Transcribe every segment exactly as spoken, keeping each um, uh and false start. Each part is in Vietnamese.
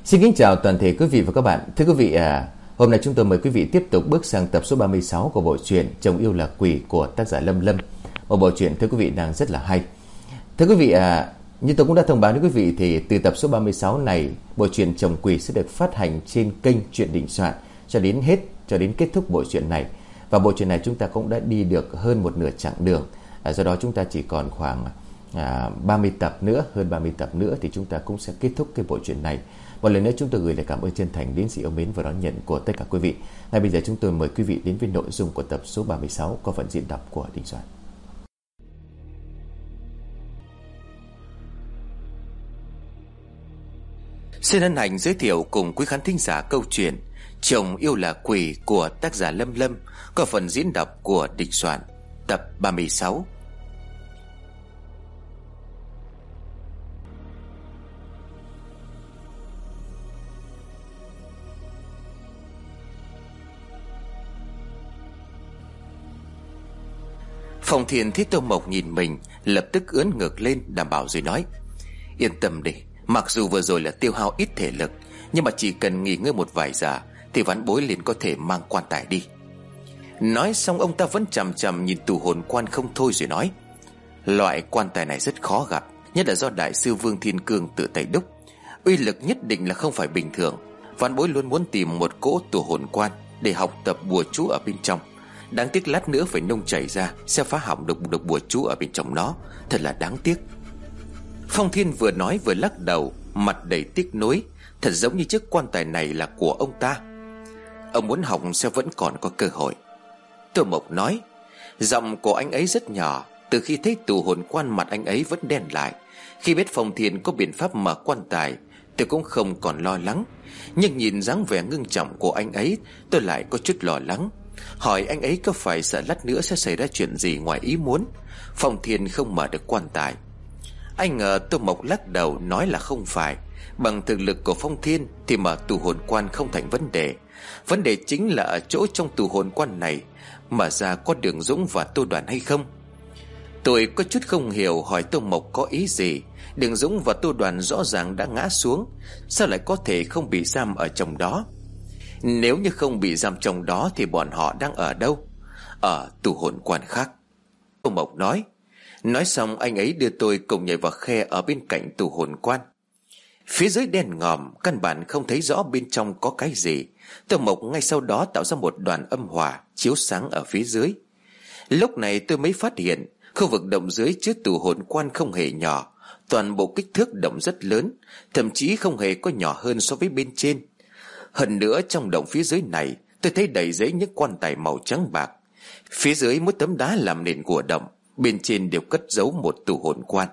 Xin kính chào toàn thể quý vị và các bạn. Thưa quý vị, à, hôm nay chúng tôi mời quý vị tiếp tục bước sang tập số ba mươi sáu của bộ truyện Chồng Yêu Là Quỷ của tác giả Lâm Lâm. Một bộ truyện thưa quý vị đang rất là hay. Thưa quý vị, à, như tôi cũng đã thông báo với quý vị thì từ tập số ba mươi sáu này, bộ truyện Chồng Quỷ sẽ được phát hành trên kênh Truyện Định Soạn cho đến hết, cho đến kết thúc bộ truyện này. Và bộ truyện này chúng ta cũng đã đi được hơn một nửa chặng đường. À, do đó chúng ta chỉ còn khoảng à, ba mươi tập nữa, hơn ba mươi tập nữa thì chúng ta cũng sẽ kết thúc cái bộ truyện này. Một lần nữa chúng tôi gửi lời cảm ơn chân thành đến sự yêu mến và đón nhận của tất cả quý vị. Ngay bây giờ chúng tôi mời quý vị đến với nội dung của tập số ba mươi sáu có phần diễn đọc của Đình Soạn. Xin hân hạnh giới thiệu cùng quý khán thính giả câu chuyện Chồng Yêu Là Quỷ của tác giả Lâm Lâm có phần diễn đọc của Đình Soạn, tập ba mươi sáu. Phong Thiên thấy Tô Mộc nhìn mình, lập tức ưỡn ngực lên đảm bảo rồi nói: Yên tâm đi, mặc dù vừa rồi là tiêu hao ít thể lực, nhưng mà chỉ cần nghỉ ngơi một vài giờ thì vãn bối liền có thể mang quan tài đi. Nói xong ông ta vẫn chằm chằm nhìn tù hồn quan không thôi rồi nói: Loại quan tài này rất khó gặp, nhất là do đại sư Vương Thiên Cương tự tay đúc, uy lực nhất định là không phải bình thường. Vãn bối luôn muốn tìm một cỗ tù hồn quan để học tập bùa chú ở bên trong. Đáng tiếc lát nữa phải nung chảy ra sẽ phá hỏng được, được bùa chú ở bên trong nó. Thật là đáng tiếc. Phong Thiên vừa nói vừa lắc đầu, mặt đầy tiếc nuối. Thật giống như chiếc quan tài này là của ông ta. Ông muốn học sẽ vẫn còn có cơ hội. Tô Mộc nói: Giọng của anh ấy rất nhỏ. Từ khi thấy tù hồn quan, mặt anh ấy vẫn đen lại. Khi biết Phong Thiên có biện pháp mở quan tài, tôi cũng không còn lo lắng. Nhưng nhìn dáng vẻ ngưng trọng của anh ấy, tôi lại có chút lo lắng. Hỏi anh ấy có phải sợ lát nữa sẽ xảy ra chuyện gì ngoài ý muốn, Phong Thiên không mở được quan tài. Anh ngờ Tô Mộc lắc đầu nói là không phải. Bằng thực lực của Phong Thiên thì mở tù hồn quan không thành vấn đề. Vấn đề chính là ở chỗ trong tù hồn quan này mở ra có Đường Dũng và Tô Đoàn hay không. Tôi có chút không hiểu, hỏi Tô Mộc có ý gì. Đường Dũng và Tô Đoàn rõ ràng đã ngã xuống, sao lại có thể không bị giam ở trong đó? Nếu như không bị giam trong đó thì bọn họ đang ở đâu? Ở tù hồn quan khác, Tô Mộc nói. Nói xong anh ấy đưa tôi cùng nhảy vào khe ở bên cạnh tù hồn quan. Phía dưới đen ngòm, căn bản không thấy rõ bên trong có cái gì. Tô Mộc ngay sau đó tạo ra một đoàn âm hỏa chiếu sáng ở phía dưới. Lúc này tôi mới phát hiện khu vực động dưới chứa tù hồn quan không hề nhỏ. Toàn bộ kích thước động rất lớn, thậm chí không hề có nhỏ hơn so với bên trên. Hơn nữa trong động phía dưới này tôi thấy đầy giấy những quan tài màu trắng bạc. Phía dưới mỗi tấm đá làm nền của động, bên trên đều cất giấu một tù hồn quan.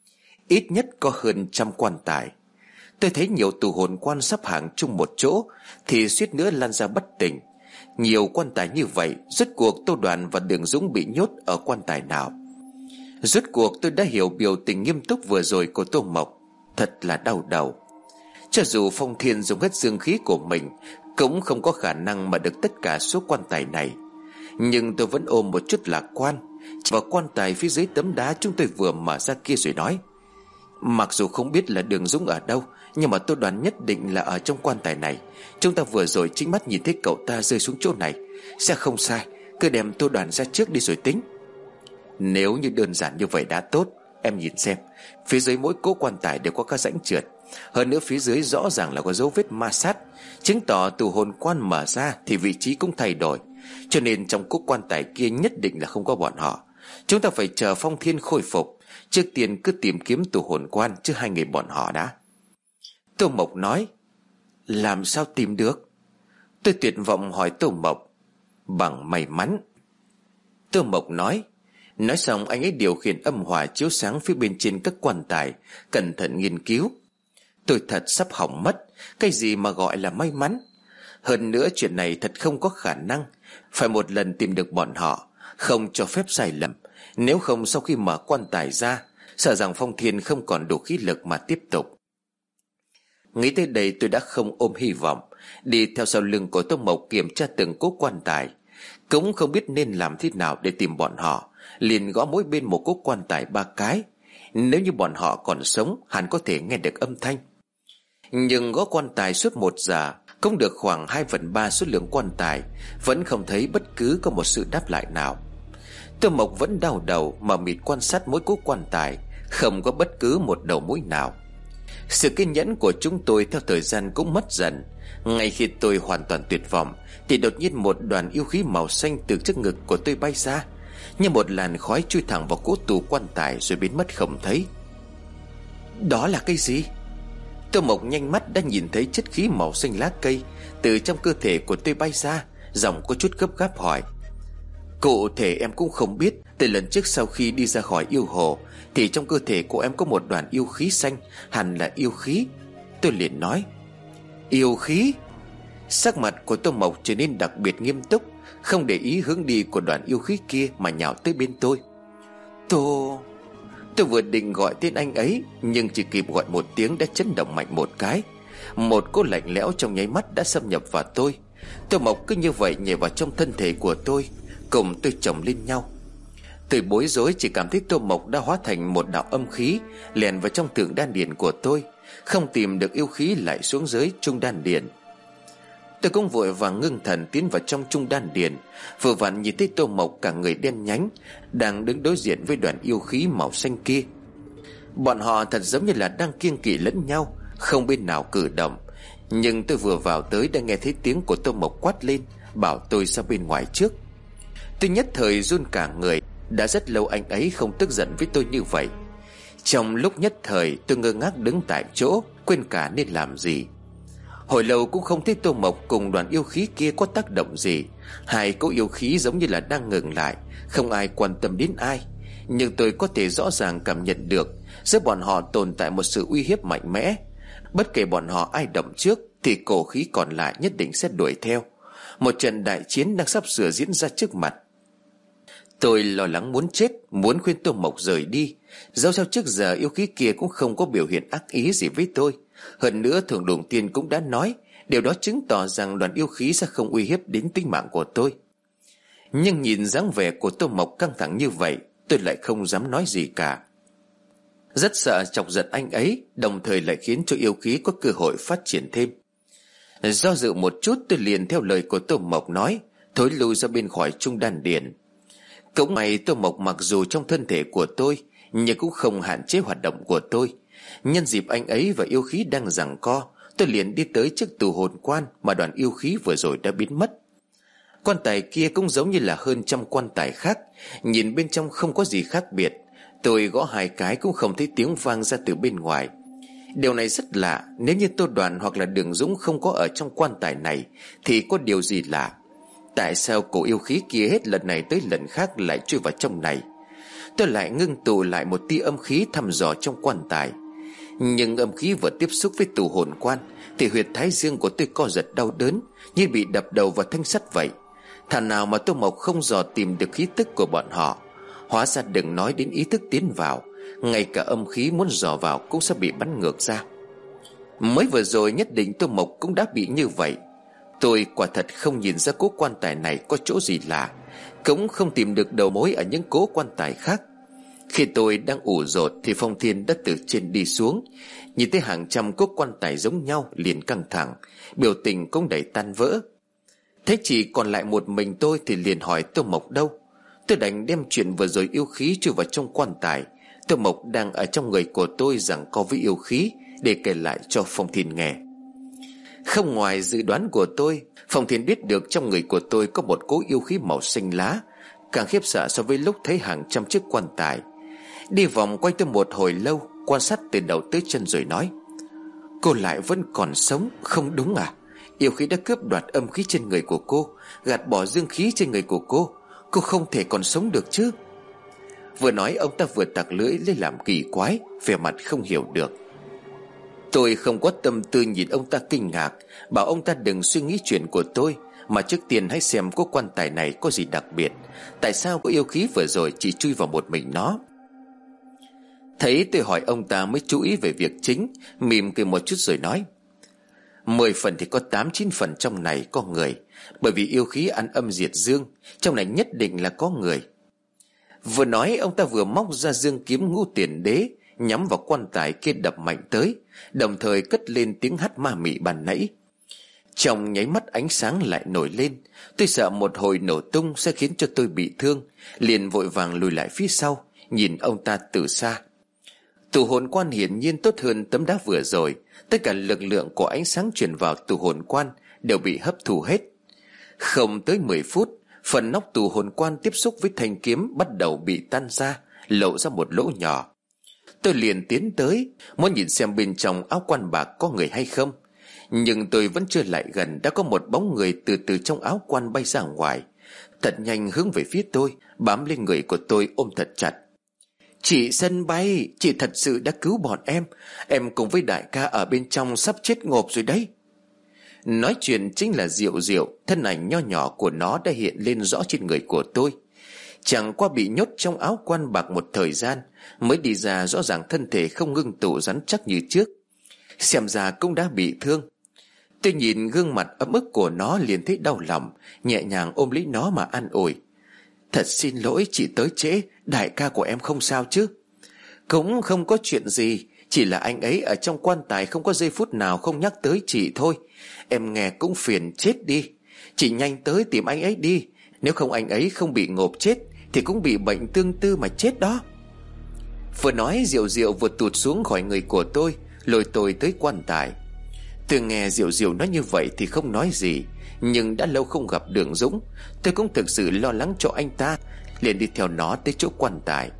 Ít nhất có hơn trăm quan tài. Tôi thấy nhiều tù hồn quan sắp hàng chung một chỗ thì suýt nữa lăn ra bất tỉnh. Nhiều quan tài như vậy, rốt cuộc Tô Đoàn và Đường Dũng bị nhốt ở quan tài nào? Rốt cuộc tôi đã hiểu biểu tình nghiêm túc vừa rồi của Tô Mộc. Thật là đau đầu. Cho dù Phong Thiên dùng hết dương khí của mình cũng không có khả năng mà được tất cả số quan tài này. Nhưng tôi vẫn ôm một chút lạc quan và quan tài phía dưới tấm đá chúng tôi vừa mở ra kia rồi nói: Mặc dù không biết là Đường Dũng ở đâu, nhưng mà tôi đoán nhất định là ở trong quan tài này. Chúng ta vừa rồi chính mắt nhìn thấy cậu ta rơi xuống chỗ này. Sẽ không sai, cứ đem Tô Đoàn ra trước đi rồi tính. Nếu như đơn giản như vậy đã tốt. Em nhìn xem, phía dưới mỗi cỗ quan tài đều có các rãnh trượt. Hơn nữa phía dưới rõ ràng là có dấu vết ma sát, chứng tỏ tù hồn quan mở ra thì vị trí cũng thay đổi. Cho nên trong cỗ quan tài kia nhất định là không có bọn họ. Chúng ta phải chờ Phong Thiên khôi phục. Trước tiên cứ tìm kiếm tù hồn quan chứ hai người bọn họ đã. Tô Mộc nói: Làm sao tìm được? Tôi tuyệt vọng hỏi Tô Mộc. Bằng may mắn, Tô Mộc nói. Nói xong anh ấy điều khiển âm hỏa chiếu sáng phía bên trên các quan tài, cẩn thận nghiên cứu. Tôi thật sắp hỏng mất. Cái gì mà gọi là may mắn? Hơn nữa chuyện này thật không có khả năng. Phải một lần tìm được bọn họ, không cho phép sai lầm. Nếu không sau khi mở quan tài ra, sợ rằng Phong Thiên không còn đủ khí lực mà tiếp tục. Nghĩ tới đây tôi đã không ôm hy vọng, đi theo sau lưng của Tô Mộc kiểm tra từng cố quan tài. Cũng không biết nên làm thế nào để tìm bọn họ, liền gõ mỗi bên một cố quan tài ba cái. Nếu như bọn họ còn sống, hẳn có thể nghe được âm thanh. Nhưng gõ quan tài suốt một giờ, cũng được khoảng hai phần ba số lượng quan tài, vẫn không thấy bất cứ có một sự đáp lại nào. Tô Mộc vẫn đau đầu mà mịt quan sát mỗi cú quan tài, không có bất cứ một đầu mối nào. Sự kiên nhẫn của chúng tôi theo thời gian cũng mất dần. Ngay khi tôi hoàn toàn tuyệt vọng thì đột nhiên một đoàn yêu khí màu xanh từ trước ngực của tôi bay ra, như một làn khói chui thẳng vào cố tủ quan tài rồi biến mất không thấy. Đó là cái gì? Tô Mộc nhanh mắt đã nhìn thấy chất khí màu xanh lá cây từ trong cơ thể của tôi bay ra, giọng có chút gấp gáp hỏi. Cụ thể em cũng không biết. Từ lần trước sau khi đi ra khỏi yêu hồ thì trong cơ thể của em có một đoàn yêu khí xanh, hẳn là yêu khí. Tôi liền nói. Yêu khí? Sắc mặt của Tô Mộc trở nên đặc biệt nghiêm túc, không để ý hướng đi của đoàn yêu khí kia mà nhào tới bên tôi. Tô... Tôi vừa định gọi tên anh ấy, nhưng chỉ kịp gọi một tiếng đã chấn động mạnh một cái. Một cỗ lạnh lẽo trong nháy mắt đã xâm nhập vào tôi. Tô Mộc cứ như vậy nhảy vào trong thân thể của tôi, cùng tôi chồng lên nhau. Tôi bối rối chỉ cảm thấy Tô Mộc đã hóa thành một đạo âm khí lèn vào trong thượng đan điền của tôi, không tìm được yêu khí lại xuống dưới trung đan điền. Tôi cũng vội vàng ngưng thần tiến vào trong trung đan điền, vừa vặn nhìn thấy Tô Mộc cả người đen nhánh đang đứng đối diện với đoàn yêu khí màu xanh kia. Bọn họ thật giống như là đang kiêng kỵ lẫn nhau, không bên nào cử động. Nhưng tôi vừa vào tới đã nghe thấy tiếng của Tô Mộc quát lên, bảo tôi ra bên ngoài trước. Tôi nhất thời run cả người. Đã rất lâu anh ấy không tức giận với tôi như vậy. Trong lúc nhất thời tôi ngơ ngác đứng tại chỗ, quên cả nên làm gì. Hồi lâu cũng không thấy Tô Mộc cùng đoàn yêu khí kia có tác động gì. Hai cỗ yêu khí giống như là đang ngừng lại, không ai quan tâm đến ai. Nhưng tôi có thể rõ ràng cảm nhận được giữa bọn họ tồn tại một sự uy hiếp mạnh mẽ. Bất kể bọn họ ai động trước thì cổ khí còn lại nhất định sẽ đuổi theo. Một trận đại chiến đang sắp sửa diễn ra trước mặt. Tôi lo lắng muốn chết, muốn khuyên Tô Mộc rời đi. Dẫu sao trước giờ yêu khí kia cũng không có biểu hiện ác ý gì với tôi. Hơn nữa Thượng Đồn Tiên cũng đã nói, điều đó chứng tỏ rằng đoàn yêu khí sẽ không uy hiếp đến tính mạng của tôi. Nhưng nhìn dáng vẻ của Tô Mộc căng thẳng như vậy, tôi lại không dám nói gì cả. Rất sợ chọc giận anh ấy, đồng thời lại khiến cho yêu khí có cơ hội phát triển thêm. Do dự một chút, tôi liền theo lời của Tô Mộc nói, thối lui ra bên khỏi trung đan điền. Cũng may Tô Mộc mặc dù trong thân thể của tôi, nhưng cũng không hạn chế hoạt động của tôi. Nhân dịp anh ấy và yêu khí đang giằng co, tôi liền đi tới trước tù hồn quan mà đoàn yêu khí vừa rồi đã biến mất. Quan tài kia cũng giống như là hơn trăm quan tài khác, nhìn bên trong không có gì khác biệt. Tôi gõ hai cái cũng không thấy tiếng vang ra từ bên ngoài. Điều này rất lạ. Nếu như Tô Đoàn hoặc là Đường Dũng không có ở trong quan tài này thì có điều gì lạ? Tại sao cổ yêu khí kia hết lần này tới lần khác lại chui vào trong này? Tôi lại ngưng tụ lại một tia âm khí thăm dò trong quan tài. Nhưng âm khí vừa tiếp xúc với tù hồn quan thì huyệt thái dương của tôi co giật đau đớn, như bị đập đầu vào thanh sắt vậy. Thà nào mà Tô Mộc không dò tìm được khí tức của bọn họ. Hóa ra đừng nói đến ý thức tiến vào, ngay cả âm khí muốn dò vào cũng sẽ bị bắn ngược ra. Mới vừa rồi nhất định Tô Mộc cũng đã bị như vậy. Tôi quả thật không nhìn ra cố quan tài này có chỗ gì lạ, cũng không tìm được đầu mối ở những cố quan tài khác. Khi tôi đang ủ rột thì Phong Thiên đã từ trên đi xuống, nhìn thấy hàng trăm cố quan tài giống nhau liền căng thẳng, biểu tình cũng đầy tan vỡ. Thế chỉ còn lại một mình tôi thì liền hỏi Tô Mộc đâu. Tôi đành đem chuyện vừa rồi yêu khí chui vào trong quan tài, Tô Mộc đang ở trong người của tôi giằng co với yêu khí, để kể lại cho Phong Thiên nghe. Không ngoài dự đoán của tôi, Phong Thiên biết được trong người của tôi có một cỗ yêu khí màu xanh lá, càng khiếp sợ so với lúc thấy hàng trăm chiếc quan tài. Đi vòng quanh tôi một hồi lâu, quan sát từ đầu tới chân rồi nói: Cô lại vẫn còn sống, không đúng à? Yêu khí đã cướp đoạt âm khí trên người của cô, gạt bỏ dương khí trên người của cô. Cô không thể còn sống được chứ? Vừa nói ông ta vừa tặc lưỡi lên làm kỳ quái, vẻ mặt không hiểu được. Tôi không có tâm tư nhìn ông ta kinh ngạc, bảo ông ta đừng suy nghĩ chuyện của tôi, mà trước tiên hãy xem có quan tài này có gì đặc biệt. Tại sao có yêu khí vừa rồi chỉ chui vào một mình nó? Thấy tôi hỏi ông ta mới chú ý về việc chính, mỉm cười một chút rồi nói: Mười phần thì có tám chín phần trong này có người, bởi vì yêu khí ăn âm diệt dương, trong này nhất định là có người. Vừa nói ông ta vừa móc ra dương kiếm ngũ tiền đế, nhắm vào quan tài kia đập mạnh tới, đồng thời cất lên tiếng hát ma mị ban nãy. Trong nháy mắt ánh sáng lại nổi lên. Tôi sợ một hồi nổ tung sẽ khiến cho tôi bị thương, liền vội vàng lùi lại phía sau, nhìn ông ta từ xa. Tù hồn quan hiển nhiên tốt hơn tấm đá vừa rồi. Tất cả lực lượng của ánh sáng truyền vào tù hồn quan đều bị hấp thụ hết. Không tới mười phút, phần nóc tù hồn quan tiếp xúc với thanh kiếm bắt đầu bị tan ra, lộ ra một lỗ nhỏ. Tôi liền tiến tới, muốn nhìn xem bên trong áo quan bạc có người hay không. Nhưng tôi vẫn chưa lại gần, đã có một bóng người từ từ trong áo quan bay ra ngoài, thật nhanh hướng về phía tôi, bám lên người của tôi ôm thật chặt. Chị Sân Bay, chị thật sự đã cứu bọn em. Em cùng với đại ca ở bên trong sắp chết ngộp rồi đấy. Nói chuyện chính là Diệu Diệu. Thân ảnh nho nhỏ của nó đã hiện lên rõ trên người của tôi. Chẳng qua bị nhốt trong áo quan bạc một thời gian, mới đi ra rõ ràng thân thể không ngưng tụ rắn chắc như trước. Xem ra cũng đã bị thương. Tôi nhìn gương mặt ấm ức của nó liền thấy đau lòng, nhẹ nhàng ôm lấy nó mà an ủi. Thật xin lỗi chị tới trễ, đại ca của em không sao chứ? Cũng không có chuyện gì, chỉ là anh ấy ở trong quan tài không có giây phút nào không nhắc tới chị thôi. Em nghe cũng phiền chết đi. Chị nhanh tới tìm anh ấy đi, nếu không anh ấy không bị ngộp chết thì cũng bị bệnh tương tư mà chết đó. Vừa nói Diệu Diệu vừa tụt xuống khỏi người của tôi, lôi tôi tới quan tài. Tôi nghe Diệu Diệu nói như vậy thì không nói gì, nhưng đã lâu không gặp Đường Dũng, tôi cũng thực sự lo lắng cho anh ta, liền đi theo nó tới chỗ quan tài.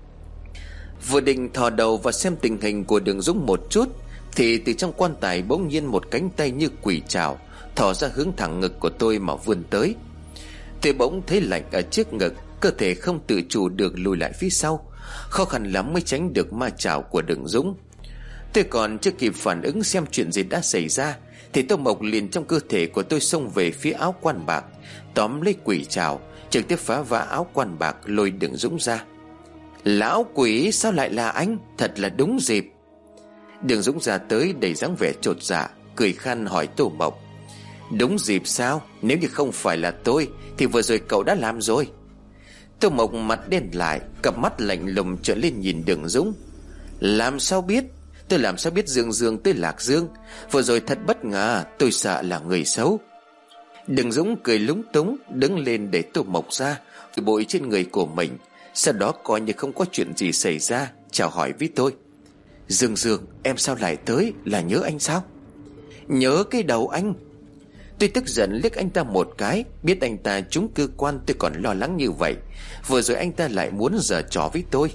Vừa định thò đầu và xem tình hình của Đường Dũng một chút, thì từ trong quan tài bỗng nhiên một cánh tay như quỷ trảo thò ra hướng thẳng ngực của tôi mà vươn tới. Tôi bỗng thấy lạnh ở trước ngực, cơ thể không tự chủ được lùi lại phía sau, khó khăn lắm mới tránh được ma trảo của Đường Dũng. Tôi còn chưa kịp phản ứng xem chuyện gì đã xảy ra, thì Tô Mộc liền trong cơ thể của tôi xông về phía áo quan bạc, tóm lấy quỷ trảo, trực tiếp phá vỡ áo quan bạc, lôi Đường Dũng ra. Lão quỷ, sao lại là anh? Thật là đúng dịp. Đường Dũng ra tới đầy dáng vẻ chột dạ, cười khan hỏi Tô Mộc. Đúng dịp sao? Nếu như không phải là tôi thì vừa rồi cậu đã làm rồi. Tô Mộc mặt đen lại, cặp mắt lạnh lùng trợn lên nhìn Đường Dũng. Làm sao biết? Tôi làm sao biết Dương Dương tới Lạc Dương? Vừa rồi thật bất ngờ, tôi sợ là người xấu. Đường Dũng cười lúng túng, đứng lên để Tô Mộc ra, bội trên người của mình. Sau đó coi như không có chuyện gì xảy ra, chào hỏi với tôi. Dương Dương, em sao lại tới? Là nhớ anh sao? Nhớ cái đầu anh. Tôi tức giận liếc anh ta một cái, biết anh ta trúng cơ quan tôi còn lo lắng như vậy. Vừa rồi anh ta lại muốn giở trò với tôi.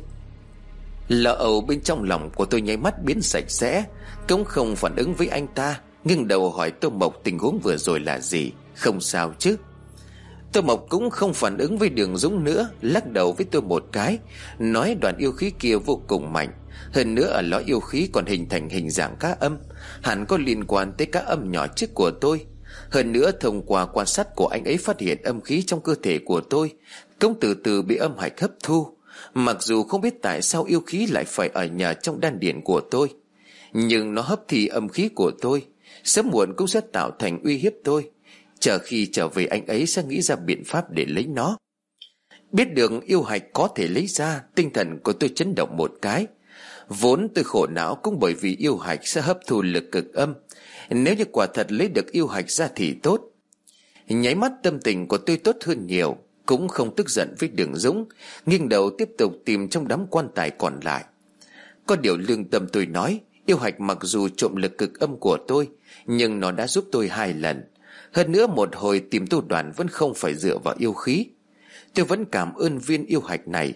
Lỡ ầu bên trong lòng của tôi nháy mắt biến sạch sẽ, cũng không phản ứng với anh ta, ngưng đầu hỏi Tô Mộc tình huống vừa rồi là gì. Không sao chứ? Tô Mộc cũng không phản ứng với Đường Dũng nữa, lắc đầu với tôi một cái, nói đoạn yêu khí kia vô cùng mạnh. Hơn nữa ở lõi yêu khí còn hình thành hình dạng cá âm, hẳn có liên quan tới cá âm nhỏ trước của tôi. Hơn nữa thông qua quan sát của anh ấy phát hiện âm khí trong cơ thể của tôi cũng từ từ bị âm hạch hấp thu. Mặc dù không biết tại sao yêu khí lại phải ở nhờ trong đan điền của tôi, nhưng nó hấp thì âm khí của tôi, sớm muộn cũng sẽ tạo thành uy hiếp tôi. Chờ khi trở về anh ấy sẽ nghĩ ra biện pháp để lấy nó. Biết được yêu hạch có thể lấy ra, tinh thần của tôi chấn động một cái. Vốn tôi khổ não cũng bởi vì yêu hạch sẽ hấp thu lực cực âm. Nếu như quả thật lấy được yêu hạch ra thì tốt. Nháy mắt tâm tình của tôi tốt hơn nhiều, cũng không tức giận với Đường Dũng, nghiêng đầu tiếp tục tìm trong đám quan tài còn lại. Có điều lương tâm tôi nói, yêu hạch mặc dù trộm lực cực âm của tôi, nhưng nó đã giúp tôi hai lần. Hơn nữa một hồi tìm tu đoàn vẫn không phải dựa vào yêu khí. Tôi vẫn cảm ơn viên yêu hạch này.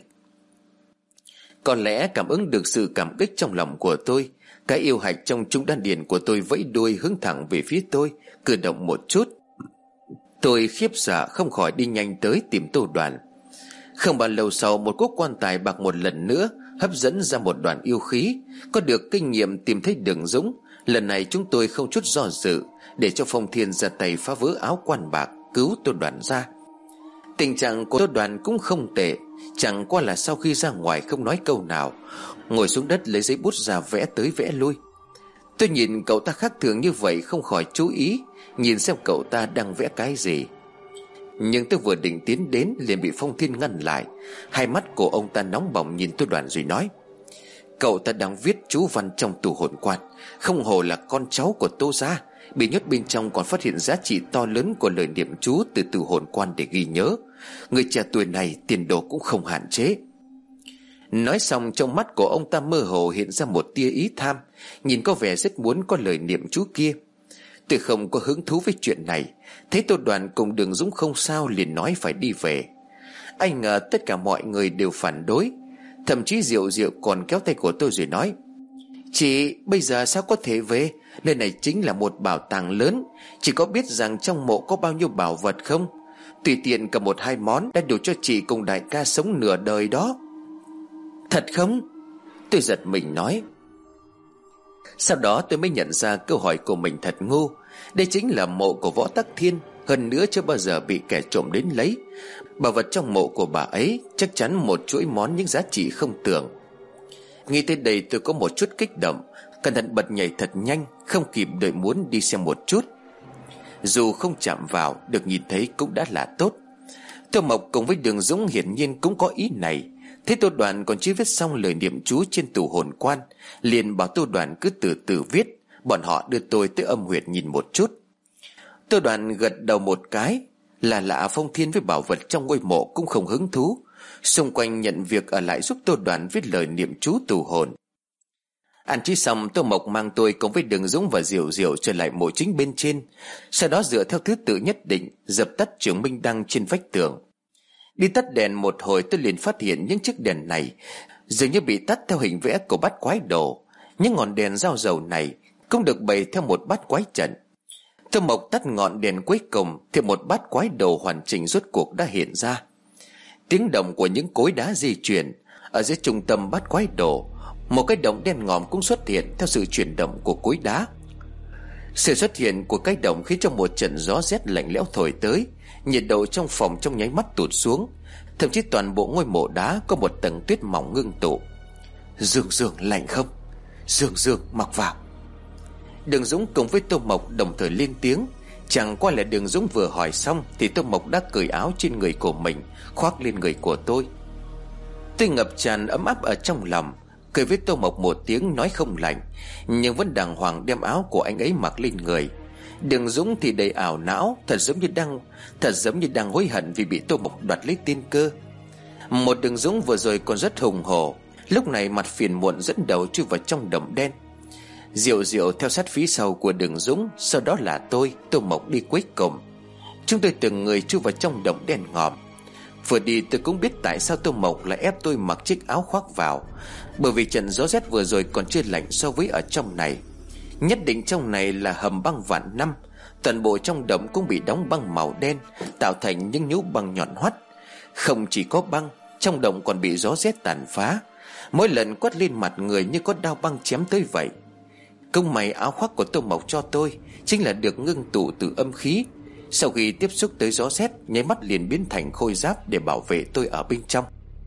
Có lẽ cảm ứng được sự cảm kích trong lòng của tôi, cái yêu hạch trong trung đan điền của tôi vẫy đuôi hướng thẳng về phía tôi, cử động một chút. Tôi khiếp sợ không khỏi đi nhanh tới tìm tu đoàn. Không bao lâu sau, một cuốc quan tài bạc một lần nữa hấp dẫn ra một đoàn yêu khí. Có được kinh nghiệm tìm thấy Đường Dũng, lần này chúng tôi không chút do dự, để cho Phong Thiên ra tay phá vỡ áo quan bạc, cứu Tô Đoàn ra. Tình trạng của Tô Đoàn cũng không tệ, chẳng qua là sau khi ra ngoài không nói câu nào, ngồi xuống đất lấy giấy bút ra vẽ tới vẽ lui. Tôi nhìn cậu ta khác thường như vậy không khỏi chú ý, nhìn xem cậu ta đang vẽ cái gì. Nhưng tôi vừa định tiến đến liền bị Phong Thiên ngăn lại. Hai mắt của ông ta nóng bỏng nhìn Tô Đoàn rồi nói: Cậu ta đang viết chú văn trong tù hồn quan. Không hổ là con cháu của Tô gia. Bị nhốt bên trong còn phát hiện giá trị to lớn của lời niệm chú từ tù hồn quan để ghi nhớ. Người trẻ tuổi này tiền đồ cũng không hạn chế. Nói xong, trong mắt của ông ta mơ hồ hiện ra một tia ý tham, nhìn có vẻ rất muốn có lời niệm chú kia. Tôi không có hứng thú với chuyện này. Thấy Tô Đoàn cùng Đường Dũng không sao, liền nói phải đi về. Anh ngờ tất cả mọi người đều phản đối. Thậm chí Diệu Diệu còn kéo tay của tôi rồi nói: Chị, bây giờ sao có thể về? Nơi này chính là một bảo tàng lớn. Chị có biết rằng trong mộ có bao nhiêu bảo vật không? Tùy tiện cầm một hai món đã đủ cho chị cùng đại ca sống nửa đời đó. Thật không? Tôi giật mình nói. Sau đó tôi mới nhận ra câu hỏi của mình thật ngu. Đây chính là mộ của Võ Tắc Thiên, hơn nữa chưa bao giờ bị kẻ trộm đến lấy. Bảo vật trong mộ của bà ấy chắc chắn một chuỗi món những giá trị không tưởng. Nghĩ tới đây tôi có một chút kích động, cẩn thận bật nhảy thật nhanh, không kịp đợi muốn đi xem một chút. Dù không chạm vào, được nhìn thấy cũng đã là tốt. Tô Mộc cùng với Đường Dũng hiển nhiên cũng có ý này. Thế Tô Đoàn còn chưa viết xong lời niệm chú trên tù hồn quan, liền bảo Tô Đoàn cứ từ từ viết. Bọn họ đưa tôi tới âm huyệt nhìn một chút. Tô Đoàn gật đầu một cái. Là lạ Phong Thiên với bảo vật trong ngôi mộ cũng không hứng thú. Xung quanh nhận việc ở lại giúp Tô Đoàn viết lời niệm chú tù hồn. Ăn trí xong, Tô Mộc mang tôi cùng với Đường Dũng và Diệu Diệu trở lại mộ chính bên trên. Sau đó dựa theo thứ tự nhất định dập tắt trường minh đăng trên vách tường. Đi tắt đèn một hồi, tôi liền phát hiện những chiếc đèn này dường như bị tắt theo hình vẽ của bát quái đồ. Những ngọn đèn dao dầu này cũng được bày theo một bát quái trận. Tô Mộc tắt ngọn đèn cuối cùng thì một bát quái đồ hoàn chỉnh rốt cuộc đã hiện ra. Tiếng động của những cối đá di chuyển. Ở dưới trung tâm bát quái đồ, một cái động đen ngòm cũng xuất hiện theo sự chuyển động của cối đá. Sự xuất hiện của cái động khiến cho một trận gió rét lạnh lẽo thổi tới. Nhiệt độ trong phòng trong nháy mắt tụt xuống. Thậm chí toàn bộ ngôi mộ đá có một tầng tuyết mỏng ngưng tụ. Dương Dương lạnh không? Dương Dương mặc vào. Đường Dũng cùng với Tô Mộc đồng thời lên tiếng. Chẳng qua là Đường Dũng vừa hỏi xong thì Tô Mộc đã cởi áo trên người của mình khoác lên người của tôi. Tôi ngập tràn ấm áp ở trong lòng, cười với Tô Mộc một tiếng nói không lạnh, nhưng vẫn đàng hoàng đem áo của anh ấy mặc lên người. Đường Dũng thì đầy ảo não, thật giống như đang thật giống như đang hối hận vì bị Tô Mộc đoạt lấy tiên cơ. Một Đường Dũng vừa rồi còn rất hùng hổ, lúc này mặt phiền muộn dẫn đầu chui vào trong đầm đen. Diệu Diệu theo sát phía sau của Đường Dũng, sau đó là tôi, Tô Mộc đi cuối cùng. Chúng tôi từng người chui vào trong đầm đen ngòm. Vừa đi tôi cũng biết tại sao Tô Mộc lại ép tôi mặc chiếc áo khoác vào. Bởi vì trận gió rét vừa rồi còn chưa lạnh so với ở trong này. Nhất định trong này là hầm băng vạn năm. Toàn bộ trong đầm cũng bị đóng băng màu đen, tạo thành những nhũ băng nhọn hoắt. Không chỉ có băng, trong đầm còn bị gió rét tàn phá. Mỗi lần quất lên mặt người như có đao băng chém tới vậy. Công may áo khoác của Tô Mộc cho tôi chính là được ngưng tụ từ âm khí. Sau khi tiếp xúc tới gió rét, nháy mắt liền biến thành khôi giáp để bảo vệ tôi ở bên trong.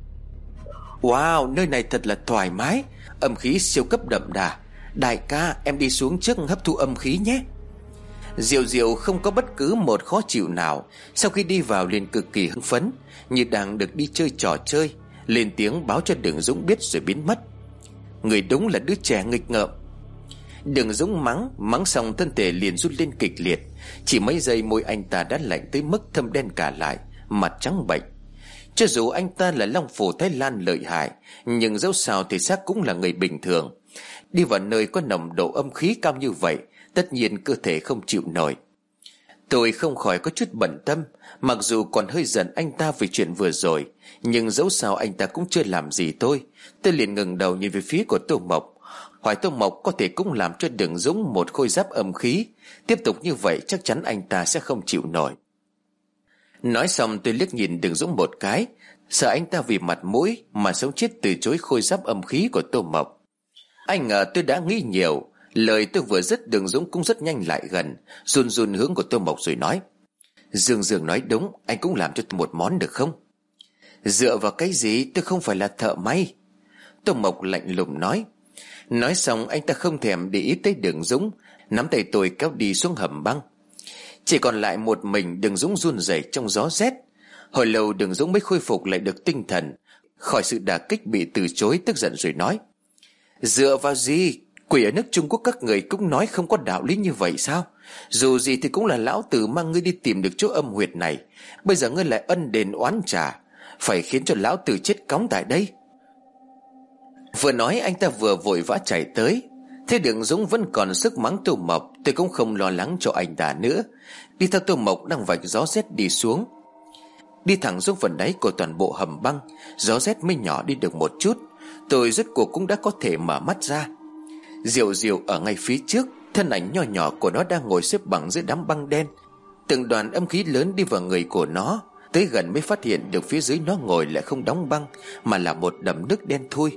Wow, nơi này thật là thoải mái, âm khí siêu cấp đậm đà. Đại ca, em đi xuống trước hấp thu âm khí nhé. Diệu Diệu không có bất cứ một khó chịu nào. Sau khi đi vào liền cực kỳ hưng phấn, như đang được đi chơi trò chơi, lên tiếng báo cho Đường Dũng biết rồi biến mất. Người đúng là đứa trẻ nghịch ngợm. Đường Dũng mắng, mắng xong thân thể liền run lên kịch liệt. Chỉ mấy giây môi anh ta đã lạnh tới mức thâm đen cả lại, mặt trắng bệch. Cho dù anh ta là Long Phù Thái Lan lợi hại, nhưng dẫu sao thì xác cũng là người bình thường. Đi vào nơi có nồng độ âm khí cao như vậy, tất nhiên cơ thể không chịu nổi. Tôi không khỏi có chút bận tâm. Mặc dù còn hơi giận anh ta vì chuyện vừa rồi, nhưng dẫu sao anh ta cũng chưa làm gì tôi. Tôi liền ngừng đầu nhìn về phía của Tô Mộc, hỏi Tô Mộc có thể cũng làm cho Đường Dũng một khôi giáp âm khí. Tiếp tục như vậy chắc chắn anh ta sẽ không chịu nổi. Nói xong tôi liếc nhìn Đường Dũng một cái, sợ anh ta vì mặt mũi mà sống chết từ chối khôi giáp âm khí của Tô Mộc. Anh ngờ tôi đã nghĩ nhiều. Lời tôi vừa dứt, Đường Dũng cũng rất nhanh lại gần, run run hướng của Tô Mộc rồi nói: Dương Dương nói đúng, anh cũng làm cho tôi một món được không? Dựa vào cái gì? Tôi không phải là thợ may. Tô Mộc lạnh lùng nói. Nói xong anh ta không thèm để ý tới Đường Dũng, nắm tay tôi kéo đi xuống hầm băng. Chỉ còn lại một mình Đường Dũng run rẩy trong gió rét. Hồi lâu Đường Dũng mới khôi phục lại được tinh thần khỏi sự đả kích bị từ chối, tức giận rồi nói: Dựa vào gì? Quỷ ở nước Trung Quốc các người cũng nói không có đạo lý như vậy sao? Dù gì thì cũng là lão tử mang ngươi đi tìm được chỗ âm huyệt này. Bây giờ ngươi lại ân đền oán trả, phải khiến cho lão tử chết cóng tại đây. Vừa nói anh ta vừa vội vã chạy tới. Thế Đường Dũng vẫn còn sức mắng Tô Mộc, tôi cũng không lo lắng cho anh ta nữa. Đi theo Tô Mộc đang vạch gió rét đi xuống. Đi thẳng xuống phần đáy của toàn bộ hầm băng, gió rét mới nhỏ đi được một chút. Tôi rốt cuộc cũng đã có thể mở mắt ra. Diệu Diệu ở ngay phía trước, thân ảnh nho nhỏ của nó đang ngồi xếp bằng dưới đám băng đen. Từng đoàn âm khí lớn đi vào người của nó. Tới gần mới phát hiện được phía dưới nó ngồi lại không đóng băng, mà là một đầm nước đen thui.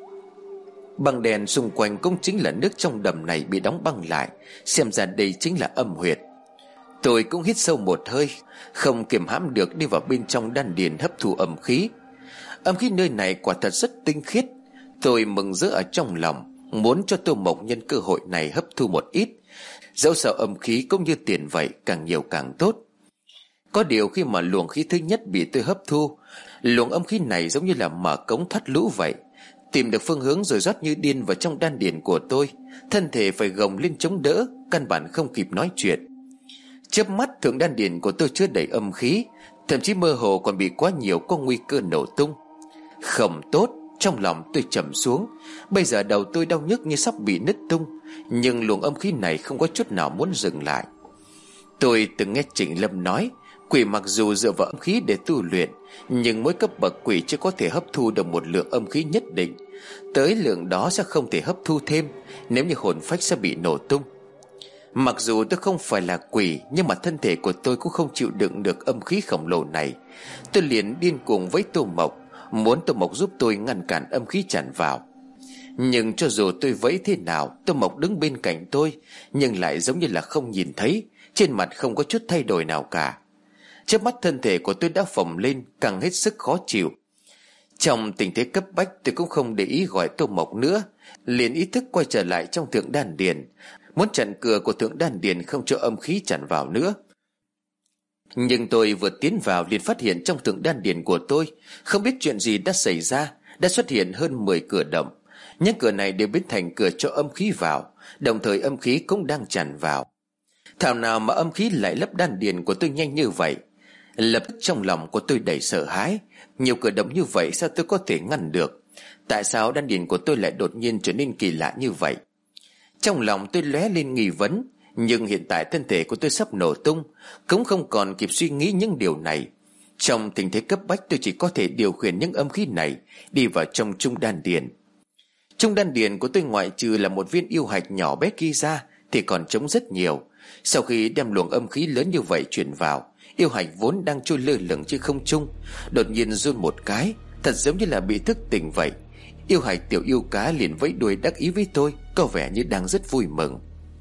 Băng đèn xung quanh cũng chính là nước trong đầm này bị đóng băng lại. Xem ra đây chính là âm huyệt. Tôi cũng hít sâu một hơi, không kiềm hãm được đi vào bên trong đan điền hấp thụ âm khí. Âm khí nơi này quả thật rất tinh khiết. Tôi mừng rỡ ở trong lòng, muốn cho Tô Mộc nhân cơ hội này hấp thu một ít. Dẫu sao âm khí cũng như tiền vậy, càng nhiều càng tốt. Có điều khi mà luồng khí thứ nhất bị tôi hấp thu, luồng âm khí này giống như là mở cống thoát lũ vậy, tìm được phương hướng rồi rót như điên vào trong đan điền của tôi. Thân thể phải gồng lên chống đỡ, căn bản không kịp nói chuyện. Chớp mắt thượng đan điền của tôi chứa đầy âm khí, thậm chí mơ hồ còn bị quá nhiều, có nguy cơ nổ tung. Không tốt. Trong lòng tôi trầm xuống. Bây giờ đầu tôi đau nhức như sắp bị nứt tung, nhưng luồng âm khí này không có chút nào muốn dừng lại. Tôi từng nghe Trịnh Lâm nói, quỷ mặc dù dựa vào âm khí để tu luyện, nhưng mỗi cấp bậc quỷ chỉ có thể hấp thu được một lượng âm khí nhất định. Tới lượng đó sẽ không thể hấp thu thêm, nếu như hồn phách sẽ bị nổ tung. Mặc dù tôi không phải là quỷ, nhưng mà thân thể của tôi cũng không chịu đựng được âm khí khổng lồ này. Tôi liền điên cuồng với Tô Mộc, muốn Tô Mộc giúp tôi ngăn cản âm khí tràn vào. Nhưng cho dù tôi vẫy thế nào, Tô Mộc đứng bên cạnh tôi, nhưng lại giống như là không nhìn thấy, trên mặt không có chút thay đổi nào cả. Chớp mắt thân thể của tôi đã phồng lên, càng hết sức khó chịu. Trong tình thế cấp bách, tôi cũng không để ý gọi Tô Mộc nữa, liền ý thức quay trở lại trong thượng đan điền, muốn chặn cửa của thượng đan điền không cho âm khí tràn vào nữa. Nhưng tôi vừa tiến vào liền phát hiện trong thượng đan điền của tôi không biết chuyện gì đã xảy ra, đã xuất hiện hơn mười cửa động. Những cửa này đều biến thành cửa cho âm khí vào, đồng thời âm khí cũng đang tràn vào. Thảo nào mà âm khí lại lấp đan điền của tôi nhanh như vậy. Lập tức trong lòng của tôi đầy sợ hãi. Nhiều cửa động như vậy sao tôi có thể ngăn được? Tại sao đan điền của tôi lại đột nhiên trở nên kỳ lạ như vậy? Trong lòng tôi lóe lên nghi vấn. Nhưng hiện tại thân thể của tôi sắp nổ tung, cũng không còn kịp suy nghĩ những điều này. Trong tình thế cấp bách, tôi chỉ có thể điều khiển những âm khí này đi vào trong trung đan điền. Trung đan điền của tôi ngoại trừ là một viên yêu hạch nhỏ bé kia ra thì còn trống rất nhiều. Sau khi đem luồng âm khí lớn như vậy chuyển vào, yêu hạch vốn đang trôi lơ lửng trên không trung đột nhiên run một cái, thật giống như là bị thức tỉnh vậy. Yêu hạch tiểu yêu cá liền vẫy đuôi đắc ý với tôi, có vẻ như đang rất vui mừng.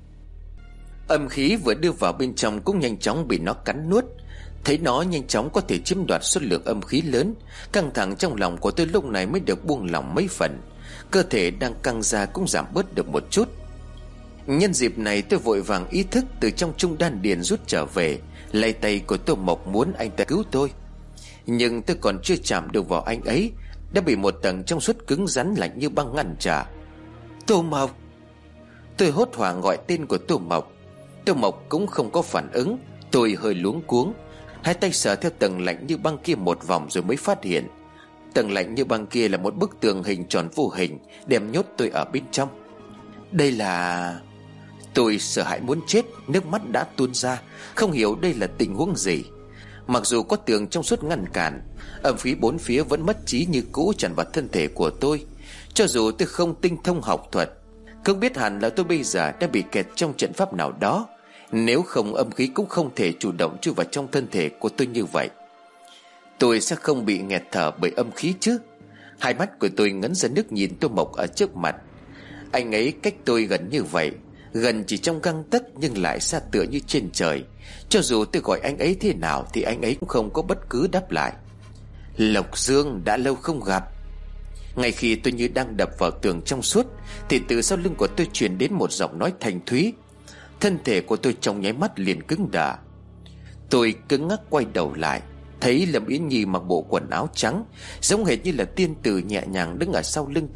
Âm khí vừa đưa vào bên trong cũng nhanh chóng bị nó cắn nuốt. Thấy nó nhanh chóng có thể chiếm đoạt số lượng âm khí lớn, căng thẳng trong lòng của tôi lúc này mới được buông lỏng mấy phần. Cơ thể đang căng ra cũng giảm bớt được một chút. Nhân dịp này tôi vội vàng ý thức từ trong trung đan điền rút trở về, lay tay của Tô Mộc muốn anh ta cứu tôi. Nhưng tôi còn chưa chạm được vào anh ấy đã bị một tầng trong suốt cứng rắn lạnh như băng ngăn trả. Tô Mộc! Tôi hốt hoảng gọi tên của Tô Mộc. Tô Mộc cũng không có phản ứng. Tôi hơi luống cuống, hai tay sờ theo tầng lạnh như băng kia một vòng rồi mới phát hiện tầng lạnh như băng kia là một bức tường hình tròn vô hình đem nhốt tôi ở bên trong. Đây là... Tôi sợ hãi muốn chết, nước mắt đã tuôn ra, không hiểu đây là tình huống gì. Mặc dù có tường trong suốt ngăn cản, âm khí bốn phía vẫn mất trí như cũ tràn vào thân thể của tôi. Cho dù tôi không tinh thông học thuật, không biết hẳn là tôi bây giờ đã bị kẹt trong trận pháp nào đó. Nếu không âm khí cũng không thể chủ động chui vào trong thân thể của tôi như vậy. Tôi sẽ không bị nghẹt thở bởi âm khí chứ? Hai mắt của tôi ngấn ra nước nhìn Tô Mộc ở trước mặt. Anh ấy cách tôi gần như vậy, gần chỉ trong gang tấc nhưng lại xa tựa như trên trời. Cho dù tôi gọi anh ấy thế nào thì anh ấy cũng không có bất cứ đáp lại. Lộc Dương, đã lâu không gặp. Ngay khi tôi như đang đập vào tường trong suốt thì từ sau lưng của tôi truyền đến một giọng nói thanh thúy. Thân thể của tôi trong nháy mắt liền cứng đờ. Tôi cứng ngắc quay đầu lại, thấy Lâm Yến Nhi mặc bộ quần áo trắng, giống hệt như là tiên tử nhẹ nhàng đứng ở sau lưng tôi.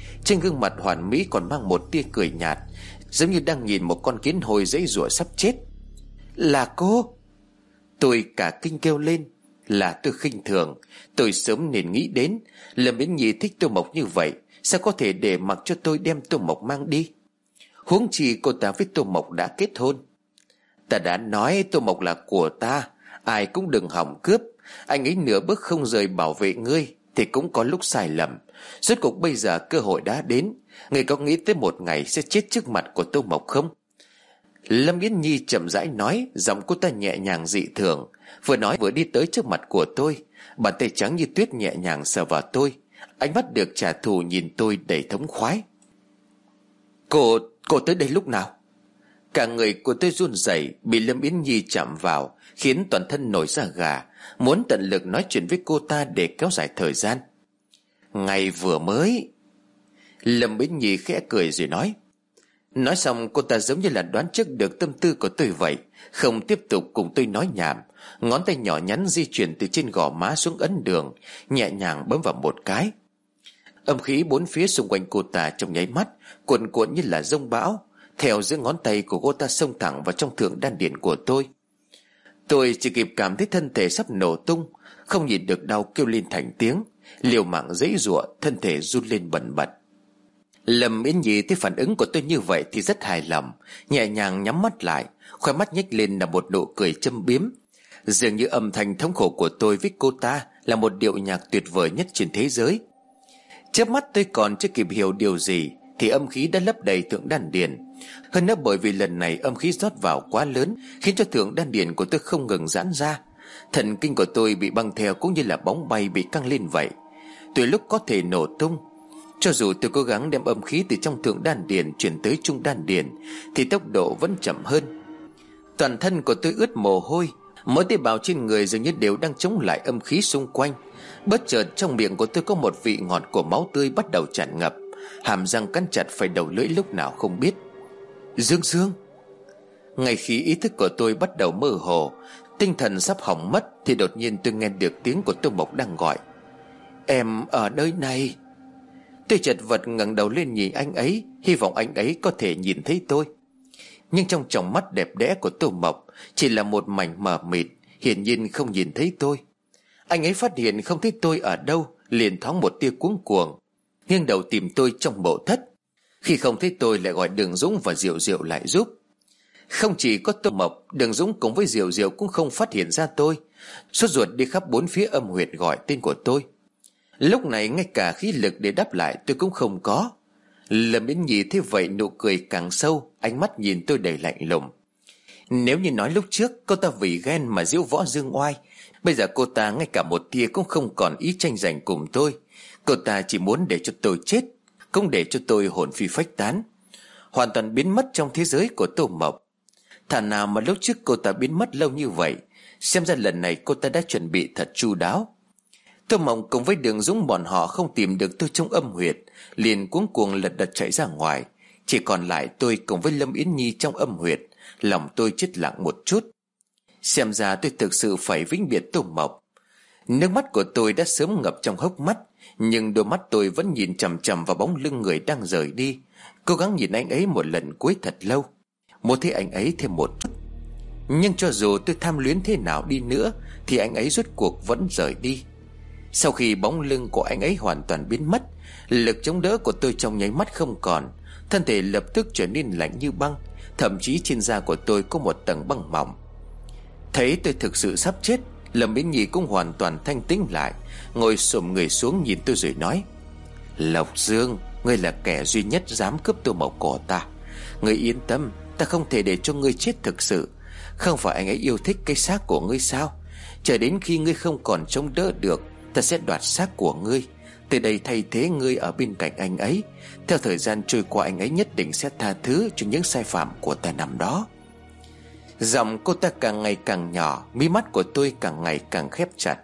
Trên gương mặt hoàn mỹ còn mang một tia cười nhạt, giống như đang nhìn một con kiến hôi giãy giụa sắp chết. Là cô? Tôi cả kinh kêu lên. Là tôi khinh thường. Tôi sớm nên nghĩ đến. Lâm Yến Nhi thích Tô Mộc như vậy, sao có thể để mặc cho tôi đem Tô Mộc mang đi? Huống chi cô ta với Tô Mộc đã kết hôn. Ta đã nói Tô Mộc là của ta, ai cũng đừng hỏng cướp. Anh ấy nửa bước không rời bảo vệ ngươi thì cũng có lúc sai lầm. Rốt cuộc bây giờ cơ hội đã đến. Ngươi có nghĩ tới một ngày sẽ chết trước mặt của Tô Mộc không? Lâm Yến Nhi chậm rãi nói, giọng cô ta nhẹ nhàng dị thường. Vừa nói vừa đi tới trước mặt của tôi, bàn tay trắng như tuyết nhẹ nhàng sờ vào tôi. Ánh mắt được trả thù nhìn tôi đầy thống khoái. Cô, cô tới đây lúc nào? Cả người của tôi run rẩy, bị Lâm Yến Nhi chạm vào khiến toàn thân nổi da gà, muốn tận lực nói chuyện với cô ta để kéo dài thời gian. Ngày vừa mới. Lâm Yến Nhi khẽ cười rồi nói. Nói xong cô ta giống như là đoán trước được tâm tư của tôi vậy, không tiếp tục cùng tôi nói nhảm. Ngón tay nhỏ nhắn di chuyển từ trên gò má xuống ấn đường, nhẹ nhàng bấm vào một cái. Âm khí bốn phía xung quanh cô ta trong nháy mắt cuộn cuộn như là giông bão, theo giữa ngón tay của cô ta xông thẳng vào trong thượng đan điền của tôi. Tôi chỉ kịp cảm thấy thân thể sắp nổ tung, không nhịn được đau kêu lên thành tiếng, liều mạng giãy giụa, thân thể run lên bần bật. Lâm Yến Nhi thấy phản ứng của tôi như vậy thì rất hài lòng, nhẹ nhàng nhắm mắt lại, khóe mắt nhếch lên là một nụ cười châm biếm. Dường như âm thanh thống khổ của tôi với cô ta là một điệu nhạc tuyệt vời nhất trên thế giới. Chớp mắt tôi còn chưa kịp hiểu điều gì thì âm khí đã lấp đầy thượng đan điền. Hơn nữa bởi vì lần này âm khí rót vào quá lớn, khiến cho thượng đan điền của tôi không ngừng giãn ra. Thần kinh của tôi bị băng theo cũng như là bóng bay bị căng lên vậy, từ lúc có thể nổ tung. Cho dù tôi cố gắng đem âm khí từ trong thượng đan điền chuyển tới trung đan điền thì tốc độ vẫn chậm hơn. Toàn thân của tôi ướt mồ hôi, mỗi tế bào trên người dường như đều đang chống lại âm khí xung quanh. Bất chợt trong miệng của tôi có một vị ngọt của máu tươi bắt đầu tràn ngập, hàm răng cắn chặt phải đầu lưỡi lúc nào không biết. Dương Dương. Ngay khi ý thức của tôi bắt đầu mơ hồ, tinh thần sắp hỏng mất, thì đột nhiên tôi nghe được tiếng của Tô Mộc đang gọi. Em ở nơi này. Tôi chật vật ngẩng đầu lên nhìn anh ấy, hy vọng anh ấy có thể nhìn thấy tôi. Nhưng trong tròng mắt đẹp đẽ của Tô Mộc chỉ là một mảnh mờ mịt, hiển nhiên không nhìn thấy tôi. Anh ấy phát hiện không thấy tôi ở đâu, liền thoáng một tia cuống cuồng, nghiêng đầu tìm tôi trong mộ thất. Khi không thấy tôi lại gọi Đường Dũng và Diệu Diệu lại giúp. Không chỉ có Tô Mộc, Đường Dũng cùng với Diệu Diệu cũng không phát hiện ra tôi, sốt ruột đi khắp bốn phía âm huyệt gọi tên của tôi. Lúc này ngay cả khí lực để đáp lại tôi cũng không có. Lâm Yến Nhi thế vậy nụ cười càng sâu, ánh mắt nhìn tôi đầy lạnh lùng. Nếu như nói lúc trước cô ta vì ghen mà giễu võ dương oai, bây giờ cô ta ngay cả một tia cũng không còn ý tranh giành cùng tôi. Cô ta chỉ muốn để cho tôi chết, không để cho tôi hồn phi phách tán, hoàn toàn biến mất trong thế giới của Tô Mộc. Thà nào mà lúc trước cô ta biến mất lâu như vậy, xem ra lần này cô ta đã chuẩn bị thật chu đáo. Tô Mộc cùng với Đường Dũng bọn họ không tìm được tôi trong âm huyệt, liền cuống cuồng lật đật chạy ra ngoài. Chỉ còn lại tôi cùng với Lâm Yến Nhi trong âm huyệt. Lòng tôi chết lặng một chút. Xem ra tôi thực sự phải vĩnh biệt Tô Mộc. Nước mắt của tôi đã sớm ngập trong hốc mắt, nhưng đôi mắt tôi vẫn nhìn chằm chằm vào bóng lưng người đang rời đi, cố gắng nhìn anh ấy một lần cuối thật lâu, muốn thấy anh ấy thêm một chút. Nhưng cho dù tôi tham luyến thế nào đi nữa thì anh ấy rốt cuộc vẫn rời đi. Sau khi bóng lưng của anh ấy hoàn toàn biến mất, lực chống đỡ của tôi trong nháy mắt không còn, thân thể lập tức trở nên lạnh như băng, thậm chí trên da của tôi có một tầng băng mỏng. Thấy tôi thực sự sắp chết, Lâm Yến Nhi cũng hoàn toàn thanh tĩnh lại, ngồi xổm người xuống nhìn tôi rồi nói. Lộc Dương, ngươi là kẻ duy nhất dám cướp Tô Mộc của ta. Ngươi yên tâm, ta không thể để cho ngươi chết thực sự. Không phải anh ấy yêu thích cái xác của ngươi sao? Chờ đến khi ngươi không còn chống đỡ được, ta sẽ đoạt xác của ngươi, từ đây thay thế ngươi ở bên cạnh anh ấy. Theo thời gian trôi qua, anh ấy nhất định sẽ tha thứ cho những sai phạm của ta năm đó. Giọng cô ta càng ngày càng nhỏ, mí mắt của tôi càng ngày càng khép chặt.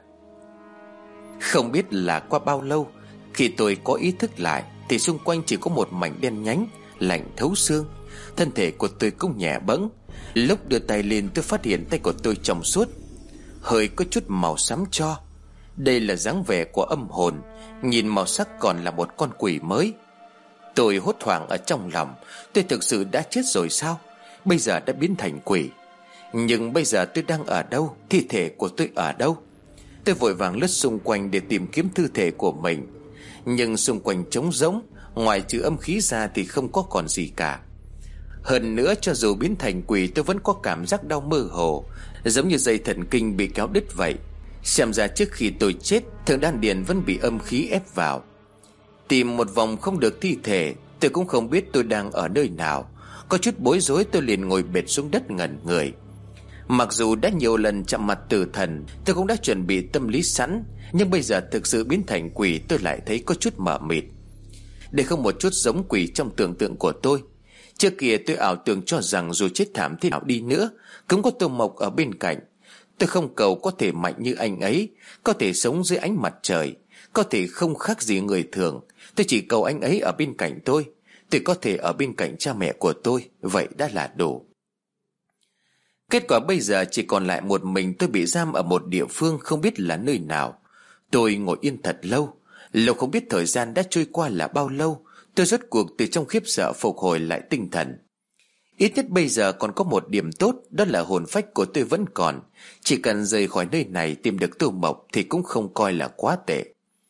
Không biết là qua bao lâu, khi tôi có ý thức lại thì xung quanh chỉ có một mảnh đen nhánh, lạnh thấu xương. Thân thể của tôi cũng nhẹ bẫng. Lúc đưa tay lên tôi phát hiện tay của tôi trong suốt, hơi có chút màu xám tro. Đây là dáng vẻ của âm hồn, nhìn màu sắc còn là một con quỷ mới. Tôi hốt hoảng ở trong lòng. Tôi thực sự đã chết rồi sao? Bây giờ đã biến thành quỷ. Nhưng bây giờ tôi đang ở đâu? Thi thể của tôi ở đâu? Tôi vội vàng lướt xung quanh để tìm kiếm thi thể của mình. Nhưng xung quanh trống rỗng, ngoài trừ âm khí ra thì không có còn gì cả. Hơn nữa, cho dù biến thành quỷ, tôi vẫn có cảm giác đau mơ hồ, giống như dây thần kinh bị kéo đứt vậy. Xem ra trước khi tôi chết, thượng đan điền vẫn bị âm khí ép vào. Tìm một vòng không được thi thể, tôi cũng không biết tôi đang ở nơi nào. Có chút bối rối, tôi liền ngồi bệt xuống đất ngẩn người. Mặc dù đã nhiều lần chạm mặt tử thần, tôi cũng đã chuẩn bị tâm lý sẵn, nhưng bây giờ thực sự biến thành quỷ, tôi lại thấy có chút mờ mịt. Đây không một chút giống quỷ trong tưởng tượng của tôi. Trước kia tôi ảo tưởng cho rằng dù chết thảm thế nào đi nữa, cũng có Tô Mộc ở bên cạnh. Tôi không cầu có thể mạnh như anh ấy, có thể sống dưới ánh mặt trời, có thể không khác gì người thường. Tôi chỉ cầu anh ấy ở bên cạnh tôi. Tôi có thể ở bên cạnh cha mẹ của tôi, vậy đã là đủ. Kết quả bây giờ chỉ còn lại một mình tôi bị giam ở một địa phương không biết là nơi nào. Tôi ngồi yên thật lâu, lâu không biết thời gian đã trôi qua là bao lâu. Tôi rốt cuộc từ trong khiếp sợ phục hồi lại tinh thần. Ít nhất bây giờ còn có một điểm tốt, đó là hồn phách của tôi vẫn còn. Chỉ cần rời khỏi nơi này tìm được Tô Mộc thì cũng không coi là quá tệ.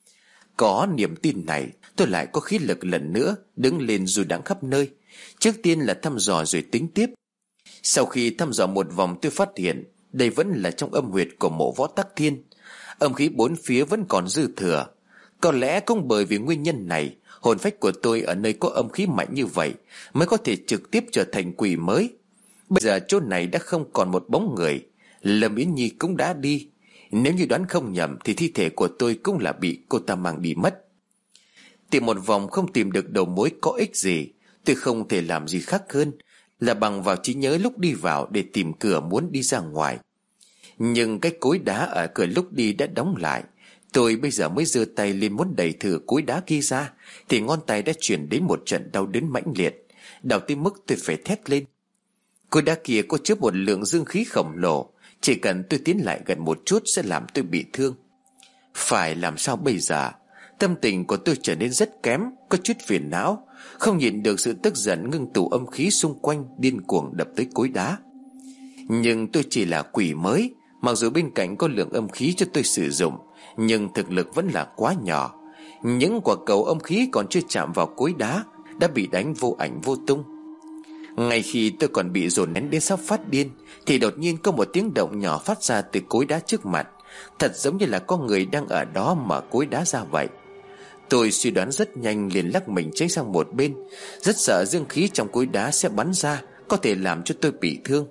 Có niềm tin này, tôi lại có khí lực lần nữa đứng lên dù đãng khắp nơi. Trước tiên là thăm dò rồi tính tiếp. Sau khi thăm dò một vòng, tôi phát hiện đây vẫn là trong âm huyệt của mộ Võ Tắc Thiên. Âm khí bốn phía vẫn còn dư thừa. Có lẽ cũng bởi vì nguyên nhân này, hồn phách của tôi ở nơi có âm khí mạnh như vậy mới có thể trực tiếp trở thành quỷ mới. Bây giờ chỗ này đã không còn một bóng người. Lâm Yến Nhi cũng đã đi. Nếu như đoán không nhầm thì thi thể của tôi cũng là bị cô ta mang đi mất. Tìm một vòng không tìm được đầu mối có ích gì. Tôi không thể làm gì khác hơn là bằng vào trí nhớ lúc đi vào để tìm cửa muốn đi ra ngoài. Nhưng cái cối đá ở cửa lúc đi đã đóng lại. Tôi bây giờ mới giơ tay lên muốn đẩy thử cối đá kia ra thì ngón tay đã chuyển đến một trận đau đớn mãnh liệt, đau tới mức tôi phải thét lên. Cối đá kia có chứa một lượng dương khí khổng lồ, chỉ cần tôi tiến lại gần một chút sẽ làm tôi bị thương. Phải làm sao bây giờ? Tâm tình của tôi trở nên rất kém, có chút phiền não, không nhịn được sự tức giận ngưng tụ âm khí xung quanh điên cuồng đập tới cối đá. Nhưng tôi chỉ là quỷ mới, mặc dù bên cạnh có lượng âm khí cho tôi sử dụng, nhưng thực lực vẫn là quá nhỏ. Những quả cầu âm khí còn chưa chạm vào cối đá đã bị đánh vô ảnh vô tung. Ngay khi tôi còn bị dồn nén đến sắp phát điên thì đột nhiên có một tiếng động nhỏ phát ra từ cối đá trước mặt, thật giống như là có người đang ở đó mở cối đá ra vậy. Tôi suy đoán rất nhanh liền lắc mình tránh sang một bên, rất sợ dương khí trong cối đá sẽ bắn ra, có thể làm cho tôi bị thương.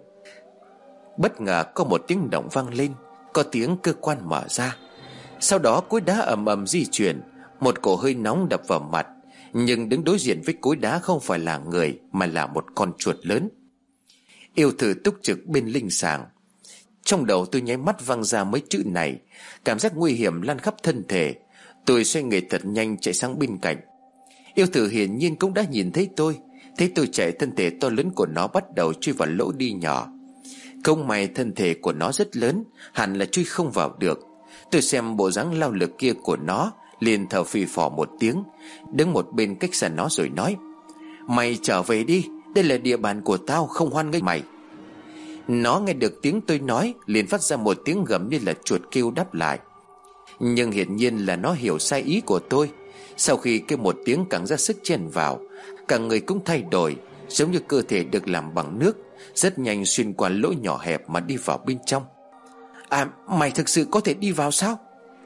Bất ngờ có một tiếng động vang lên, có tiếng cơ quan mở ra. Sau đó cối đá ầm ầm di chuyển, một cổ hơi nóng đập vào mặt. Nhưng đứng đối diện với cối đá không phải là người, mà là một con chuột lớn. Yêu thử túc trực bên linh sàng. Trong đầu tôi nháy mắt văng ra mấy chữ này. Cảm giác nguy hiểm lan khắp thân thể. Tôi xoay người thật nhanh chạy sang bên cạnh. Yêu thử hiển nhiên cũng đã nhìn thấy tôi. Thấy tôi chạy, thân thể to lớn của nó bắt đầu chui vào lỗ đi nhỏ. Không may thân thể của nó rất lớn, hẳn là chui không vào được. Tôi xem bộ dáng lao lực kia của nó, liền thở phì phò một tiếng, đứng một bên cách xa nó rồi nói: "Mày trở về đi, đây là địa bàn của tao, không hoan nghênh mày." Nó nghe được tiếng tôi nói, liền phát ra một tiếng gầm như là chuột kêu đáp lại. Nhưng hiển nhiên là nó hiểu sai ý của tôi. Sau khi kêu một tiếng càng ra sức chen vào, cả người cũng thay đổi, giống như cơ thể được làm bằng nước, rất nhanh xuyên qua lỗ nhỏ hẹp mà đi vào bên trong. "À, mày thực sự có thể đi vào sao?"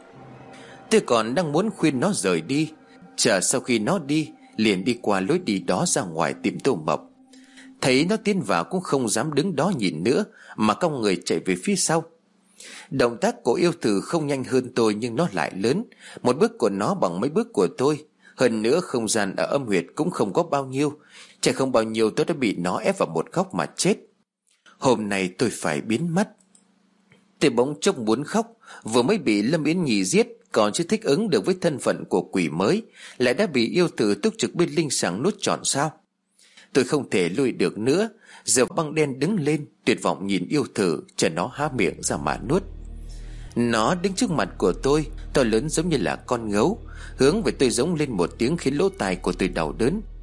Tôi còn đang muốn khuyên nó rời đi, chờ sau khi nó đi liền đi qua lối đi đó ra ngoài tìm Tô Mộc. Thấy nó tiến vào cũng không dám đứng đó nhìn nữa, mà cong người chạy về phía sau. Động tác của yêu thử không nhanh hơn tôi, nhưng nó lại lớn. Một bước của nó bằng mấy bước của tôi. Hơn nữa không gian ở âm huyệt cũng không có bao nhiêu. Chẳng không bao nhiêu tôi đã bị nó ép vào một góc mà chết. Hôm nay tôi phải biến mất. Tôi bỗng chốc muốn khóc. Vừa mới bị Lâm Yến Nhi giết, còn chưa thích ứng được với thân phận của quỷ mới, lại đã bị yêu tử túc trực bên linh sàng nuốt trọn sao? Tôi không thể lùi được nữa. Giờ băng đen đứng lên, tuyệt vọng nhìn yêu thử, chờ nó há miệng ra mà nuốt. Nó đứng trước mặt của tôi, to lớn giống như là con gấu, hướng về tôi giống lên một tiếng khiến lỗ tai của tôi đau đớn.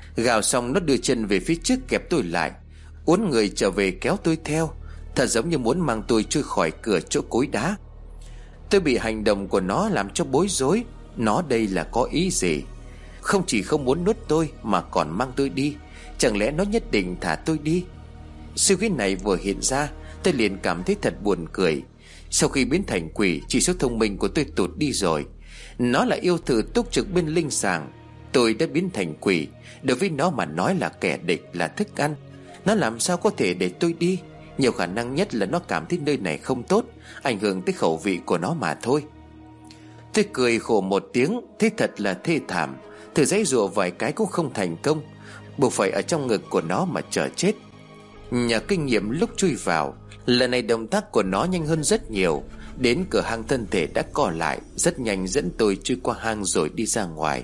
Gào xong nó đưa chân về phía trước kẹp tôi lại, uốn người trở về kéo tôi theo, thật giống như muốn mang tôi trôi khỏi cửa chỗ cối đá. Tôi bị hành động của nó làm cho bối rối. Nó đây là có ý gì? Không chỉ không muốn nuốt tôi mà còn mang tôi đi. Chẳng lẽ nó nhất định thả tôi đi? Suy nghĩ này vừa hiện ra, tôi liền cảm thấy thật buồn cười. Sau khi biến thành quỷ, chỉ số thông minh của tôi tụt đi rồi. Nó là yêu thử túc trực bên linh sàng, tôi đã biến thành quỷ. Đối với nó mà nói là kẻ địch, là thức ăn. Nó làm sao có thể để tôi đi? Nhiều khả năng nhất là nó cảm thấy nơi này không tốt, ảnh hưởng tới khẩu vị của nó mà thôi. Tôi cười khổ một tiếng, thế thật là thê thảm. Thử giãy giụa vài cái cũng không thành công, buộc phải ở trong ngực của nó mà chờ chết. Nhờ kinh nghiệm lúc chui vào, lần này động tác của nó nhanh hơn rất nhiều. Đến cửa hang thân thể đã co lại, rất nhanh dẫn tôi chui qua hang rồi đi ra ngoài.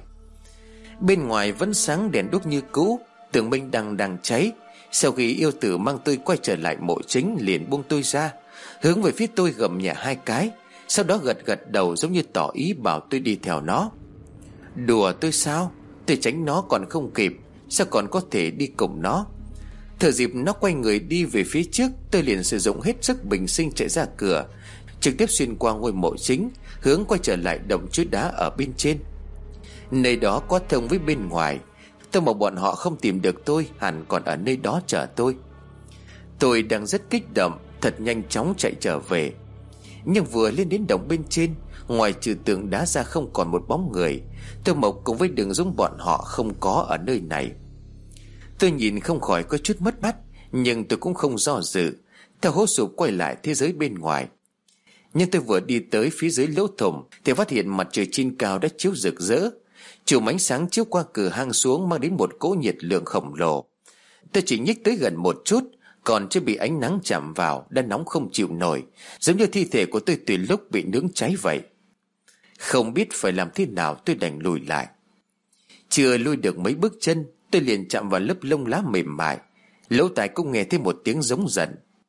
Bên ngoài vẫn sáng đèn đuốc như cũ, tường minh đang đang cháy. Sau khi yêu tử mang tôi quay trở lại mộ chính, liền buông tôi ra, hướng về phía tôi gầm nhẹ hai cái, sau đó gật gật đầu giống như tỏ ý bảo tôi đi theo nó. Đùa tôi sao? Tôi tránh nó còn không kịp, sao còn có thể đi cùng nó? Thừa dịp nó quay người đi về phía trước, tôi liền sử dụng hết sức bình sinh chạy ra cửa, trực tiếp xuyên qua ngôi mộ chính, hướng quay trở lại động chứa đá ở bên trên. Nơi đó có thông với bên ngoài. Tôi mà bọn họ không tìm được tôi, hẳn còn ở nơi đó chờ tôi. Tôi đang rất kích động, thật nhanh chóng chạy trở về. Nhưng vừa lên đến động bên trên, ngoài trừ tượng đá ra không còn một bóng người. Tôi Mộc cùng với Đường Dũng bọn họ không có ở nơi này. Tôi nhìn không khỏi có chút mất mát, nhưng tôi cũng không do dự, theo hố sụp quay lại thế giới bên ngoài. Nhưng tôi vừa đi tới phía dưới lỗ thủng thì phát hiện mặt trời trên cao đã chiếu rực rỡ. Chùm ánh sáng chiếu qua cửa hang xuống, mang đến một cỗ nhiệt lượng khổng lồ. Tôi chỉ nhích tới gần một chút, còn chưa bị ánh nắng chạm vào đã nóng không chịu nổi, giống như thi thể của tôi tùy lúc bị nướng cháy vậy. Không biết phải làm thế nào, tôi đành lùi lại. Chưa lùi được mấy bước chân, tôi liền chạm vào lớp lông lá mềm mại. Lỗ tai cũng nghe thấy một tiếng giống giận.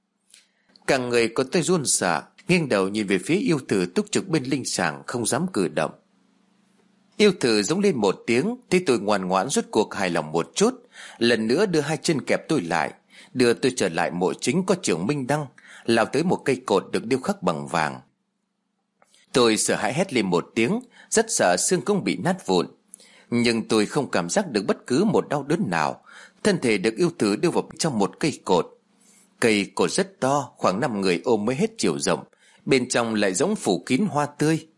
Cả người của tôi run sợ, nghiêng đầu nhìn về phía yêu tử túc trực bên linh sàng, không dám cử động. Yêu tử giống lên một tiếng, thấy tôi ngoan ngoãn rốt cuộc hài lòng một chút, lần nữa đưa hai chân kẹp tôi lại, đưa tôi trở lại mộ chính có chưởng minh đăng, lao tới một cây cột được điêu khắc bằng vàng. Tôi sợ hãi hét lên một tiếng, rất sợ xương cũng bị nát vụn. Nhưng tôi không cảm giác được bất cứ một đau đớn nào. Thân thể được yêu tử đưa vào trong một cây cột. Cây cột rất to, khoảng năm người ôm mới hết chiều rộng, bên trong lại giống phủ kín hoa tươi.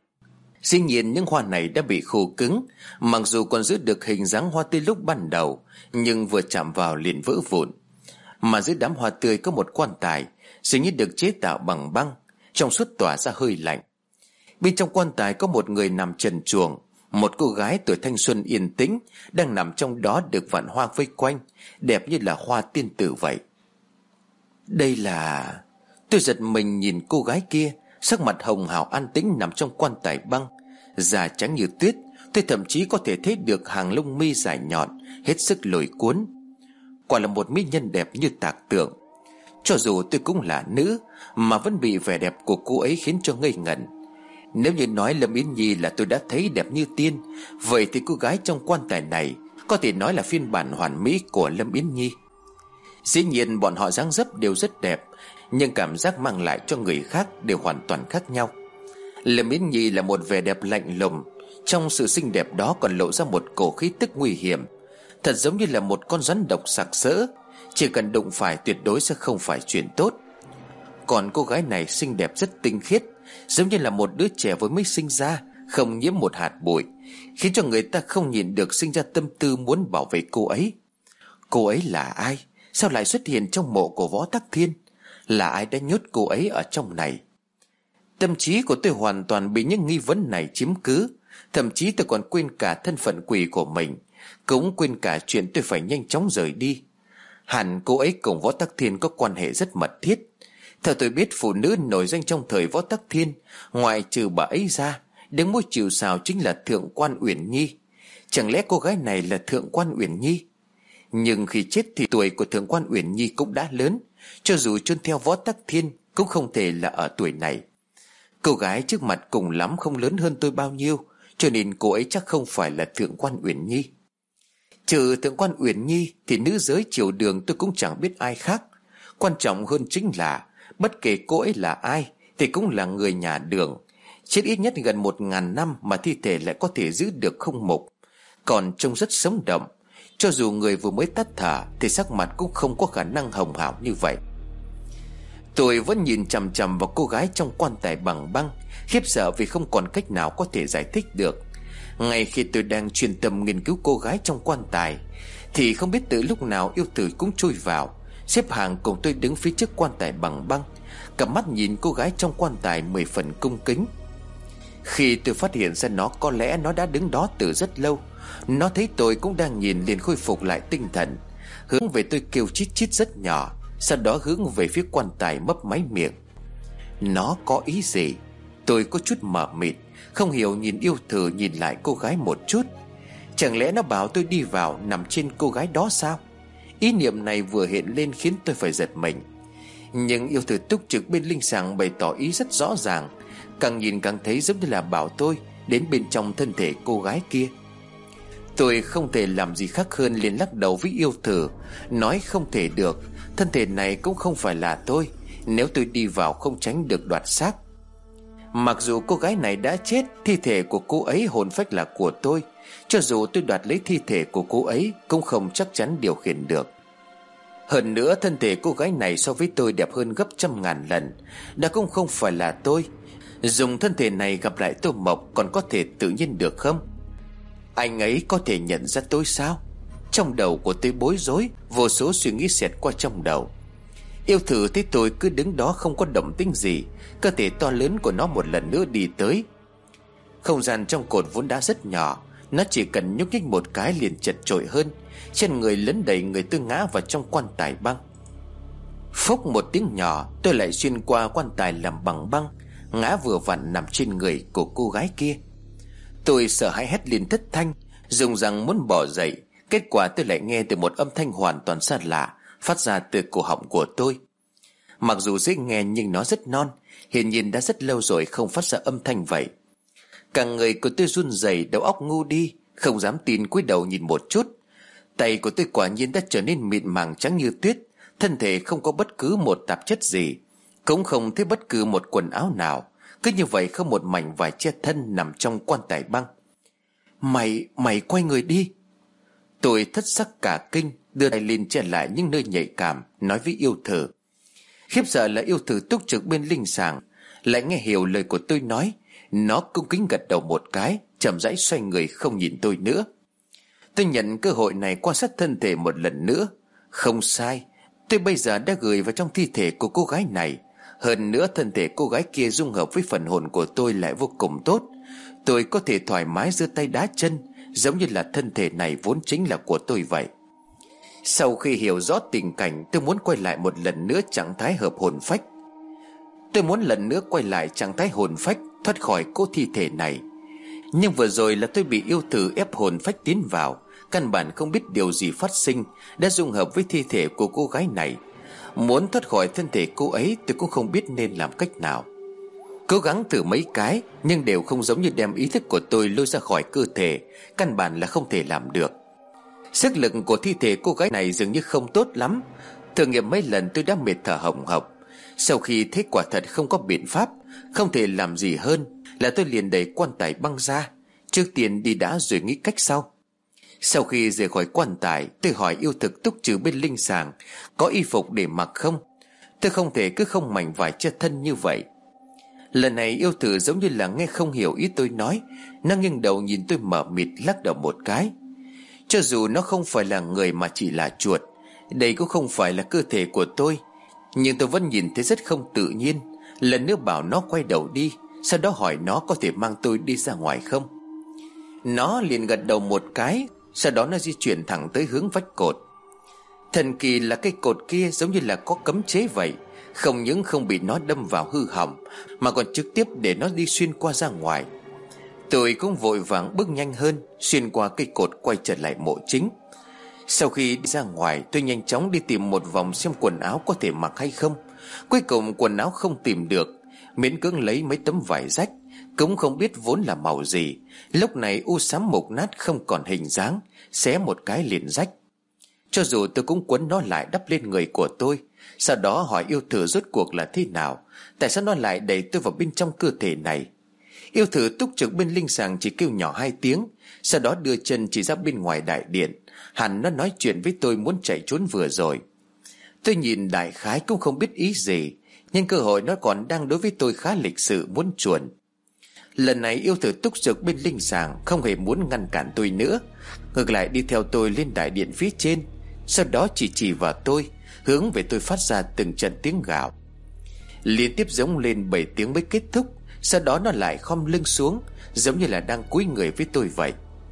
Dĩ nhiên những hoa này đã bị khô cứng, mặc dù còn giữ được hình dáng hoa tươi lúc ban đầu, nhưng vừa chạm vào liền vỡ vụn. Mà dưới đám hoa tươi có một quan tài, dường như được chế tạo bằng băng, trong suốt tỏa ra hơi lạnh. Bên trong quan tài có một người nằm trần truồng, một cô gái tuổi thanh xuân yên tĩnh đang nằm trong đó, được vạn hoa vây quanh, đẹp như là hoa tiên tử vậy. Đây là... Tôi giật mình nhìn cô gái kia, sắc mặt hồng hào an tĩnh nằm trong quan tài băng, da trắng như tuyết. Tôi thậm chí có thể thấy được hàng lông mi dài nhọn, hết sức lôi cuốn. Quả là một mỹ nhân đẹp như tạc tượng. Cho dù tôi cũng là nữ, mà vẫn bị vẻ đẹp của cô ấy khiến cho ngây ngẩn. Nếu như nói Lâm Yến Nhi là tôi đã thấy đẹp như tiên, vậy thì cô gái trong quan tài này có thể nói là phiên bản hoàn mỹ của Lâm Yến Nhi. Dĩ nhiên bọn họ dáng dấp đều rất đẹp, nhưng cảm giác mang lại cho người khác đều hoàn toàn khác nhau. Lâm Yến Nhi là một vẻ đẹp lạnh lùng, trong sự xinh đẹp đó còn lộ ra một cổ khí tức nguy hiểm, thật giống như là một con rắn độc sặc sỡ, chỉ cần đụng phải tuyệt đối sẽ không phải chuyện tốt. Còn cô gái này xinh đẹp rất tinh khiết, giống như là một đứa trẻ vừa mới sinh ra, không nhiễm một hạt bụi, khiến cho người ta không nhìn được sinh ra tâm tư muốn bảo vệ cô ấy. Cô ấy là ai? Sao lại xuất hiện trong mộ của Võ Tắc Thiên? Là ai đã nhốt cô ấy ở trong này? Tâm trí của tôi hoàn toàn bị những nghi vấn này chiếm cứ. Thậm chí tôi còn quên cả thân phận quỷ của mình, cũng quên cả chuyện tôi phải nhanh chóng rời đi. Hẳn cô ấy cùng Võ Tắc Thiên có quan hệ rất mật thiết. Theo tôi biết, phụ nữ nổi danh trong thời Võ Tắc Thiên, ngoài trừ bà ấy ra, đứng môi chịu sào chính là Thượng quan Uyển Nhi. Chẳng lẽ cô gái này là Thượng quan Uyển Nhi? Nhưng khi chết thì tuổi của Thượng quan Uyển Nhi cũng đã lớn, cho dù chôn theo Võ Tắc Thiên cũng không thể là ở tuổi này. Cô gái trước mặt cùng lắm không lớn hơn tôi bao nhiêu, cho nên cô ấy chắc không phải là Thượng quan Uyển Nhi. Trừ thượng quan Uyển Nhi thì nữ giới triều đường tôi cũng chẳng biết ai khác. Quan trọng hơn chính là bất kể cô ấy là ai thì cũng là người nhà Đường. Chết ít nhất gần một ngàn năm mà thi thể lại có thể giữ được không mục, còn trông rất sống động. Cho dù người vừa mới tắt thở thì sắc mặt cũng không có khả năng hồng hào như vậy. Tôi vẫn nhìn chằm chằm vào cô gái trong quan tài bằng băng, khiếp sợ vì không còn cách nào có thể giải thích được. Ngay khi tôi đang chuyên tâm nghiên cứu cô gái trong quan tài thì không biết từ lúc nào yêu tử cũng chui vào, xếp hàng cùng tôi đứng phía trước quan tài bằng băng, cặp mắt nhìn cô gái trong quan tài mười phần cung kính. Khi tôi phát hiện ra nó, có lẽ nó đã đứng đó từ rất lâu. Nó thấy tôi cũng đang nhìn liền khôi phục lại tinh thần, hướng về tôi kêu chít chít rất nhỏ, sau đó hướng về phía quan tài mấp máy miệng. Nó có ý gì? Tôi có chút mờ mịt, không hiểu nhìn yêu thử nhìn lại cô gái một chút. Chẳng lẽ nó bảo tôi đi vào nằm trên cô gái đó sao? Ý niệm này vừa hiện lên khiến tôi phải giật mình. Nhưng yêu thử túc trực bên linh sàng bày tỏ ý rất rõ ràng, càng nhìn càng thấy giống như là bảo tôi đến bên trong thân thể cô gái kia. Tôi không thể làm gì khác hơn liền lắc đầu với yêu thử, nói không thể được, thân thể này cũng không phải là tôi, nếu tôi đi vào không tránh được đoạt xác. Mặc dù cô gái này đã chết, thi thể của cô ấy hồn phách là của tôi. Cho dù tôi đoạt lấy thi thể của cô ấy cũng không chắc chắn điều khiển được. Hơn nữa thân thể cô gái này so với tôi đẹp hơn gấp trăm ngàn lần, đã cũng không phải là tôi. Dùng thân thể này gặp lại Tô Mộc còn có thể tự nhiên được không? Anh ấy có thể nhận ra tôi sao? Trong đầu của tôi bối rối, vô số suy nghĩ xẹt qua trong đầu. Yêu thử thấy tôi cứ đứng đó không có động tĩnh gì, cơ thể to lớn của nó một lần nữa đi tới. Không gian trong cột vốn đã rất nhỏ, nó chỉ cần nhúc nhích một cái liền chật chội hơn. Trên người lấn đầy người tôi ngã vào trong quan tài băng. Phốc một tiếng nhỏ, tôi lại xuyên qua quan tài làm bằng băng, ngã vừa vặn nằm trên người của cô gái kia. Tôi sợ hãi hét lên thất thanh, dùng răng muốn bỏ dậy. Kết quả tôi lại nghe từ một âm thanh hoàn toàn xa lạ phát ra từ cổ họng của tôi. Mặc dù dễ nghe nhưng nó rất non, hiển nhiên đã rất lâu rồi không phát ra âm thanh vậy. Cả người của tôi run rẩy, đầu óc ngu đi, không dám tin cúi đầu nhìn một chút. Tay của tôi quả nhiên đã trở nên mịn màng trắng như tuyết, thân thể không có bất cứ một tạp chất gì, cũng không thấy bất cứ một quần áo nào, cứ như vậy không một mảnh vải che thân nằm trong quan tài băng. Mày, mày quay người đi. Tôi thất sắc cả kinh, đưa tay lên che lại những nơi nhạy cảm, nói với yêu thử. Khiếp sợ là yêu thử túc trực bên linh sàng lại nghe hiểu lời của tôi nói. Nó cung kính gật đầu một cái, chậm rãi xoay người không nhìn tôi nữa. Tôi nhận cơ hội này quan sát thân thể một lần nữa. Không sai, tôi bây giờ đã gửi vào trong thi thể của cô gái này. Hơn nữa thân thể cô gái kia dung hợp với phần hồn của tôi lại vô cùng tốt. Tôi có thể thoải mái giơ tay đá chân, giống như là thân thể này vốn chính là của tôi vậy. Sau khi hiểu rõ tình cảnh, tôi muốn quay lại một lần nữa trạng thái hợp hồn phách. Tôi muốn lần nữa quay lại trạng thái hồn phách, thoát khỏi cô thi thể này. Nhưng vừa rồi là tôi bị yêu thử ép hồn phách tiến vào, căn bản không biết điều gì phát sinh, đã dung hợp với thi thể của cô gái này. Muốn thoát khỏi thân thể cô ấy tôi cũng không biết nên làm cách nào. Cố gắng thử mấy cái nhưng đều không giống như đem ý thức của tôi lôi ra khỏi cơ thể, căn bản là không thể làm được. Sức lực của thi thể cô gái này dường như không tốt lắm. Thử nghiệm mấy lần tôi đã mệt thở hồng hộc. Sau khi thấy quả thật không có biện pháp, không thể làm gì hơn, là tôi liền đẩy quan tài băng ra. Trước tiên đi đã rồi nghĩ cách sau. Sau khi rời khỏi quan tài, tôi hỏi yêu thực túc trừ bên linh sàng có y phục để mặc không. Tôi không thể cứ không mảnh vải che thân như vậy. Lần này yêu thử giống như là nghe không hiểu ý tôi nói. Nó nghiêng đầu nhìn tôi mờ mịt, lắc đầu một cái. Cho dù nó không phải là người mà chỉ là chuột, đây cũng không phải là cơ thể của tôi, nhưng tôi vẫn nhìn thấy rất không tự nhiên. Lần nữa bảo nó quay đầu đi, sau đó hỏi nó có thể mang tôi đi ra ngoài không. Nó liền gật đầu một cái, sau đó nó di chuyển thẳng tới hướng vách cột. Thần kỳ là cây cột kia giống như là có cấm chế vậy, không những không bị nó đâm vào hư hỏng, mà còn trực tiếp để nó đi xuyên qua ra ngoài. Tôi cũng vội vàng bước nhanh hơn, xuyên qua cây cột quay trở lại mộ chính. Sau khi đi ra ngoài, tôi nhanh chóng đi tìm một vòng xem quần áo có thể mặc hay không. Cuối cùng quần áo không tìm được, miễn cưỡng lấy mấy tấm vải rách, cũng không biết vốn là màu gì. Lúc này u xám mục nát không còn hình dáng, xé một cái liền rách. Cho dù tôi cũng quấn nó lại đắp lên người của tôi. Sau đó hỏi yêu thử rốt cuộc là thế nào, tại sao nó lại đẩy tôi vào bên trong cơ thể này. Yêu thử túc trực bên linh sàng chỉ kêu nhỏ hai tiếng, sau đó đưa chân chỉ ra bên ngoài đại điện. Hẳn nó nói chuyện với tôi muốn chạy trốn vừa rồi. Tôi nhìn đại khái cũng không biết ý gì, nhưng cơ hội nó còn đang đối với tôi khá lịch sự muốn chuồn. Lần này yêu thử túc trực bên linh sàng không hề muốn ngăn cản tôi nữa, ngược lại đi theo tôi lên đại điện phía trên. Sau đó chỉ chỉ vào tôi, hướng về tôi phát ra từng trận tiếng gào. Liên tiếp giống lên bảy tiếng mới kết thúc. Sau đó nó lại khom lưng xuống, giống như là đang cúi người với tôi vậy.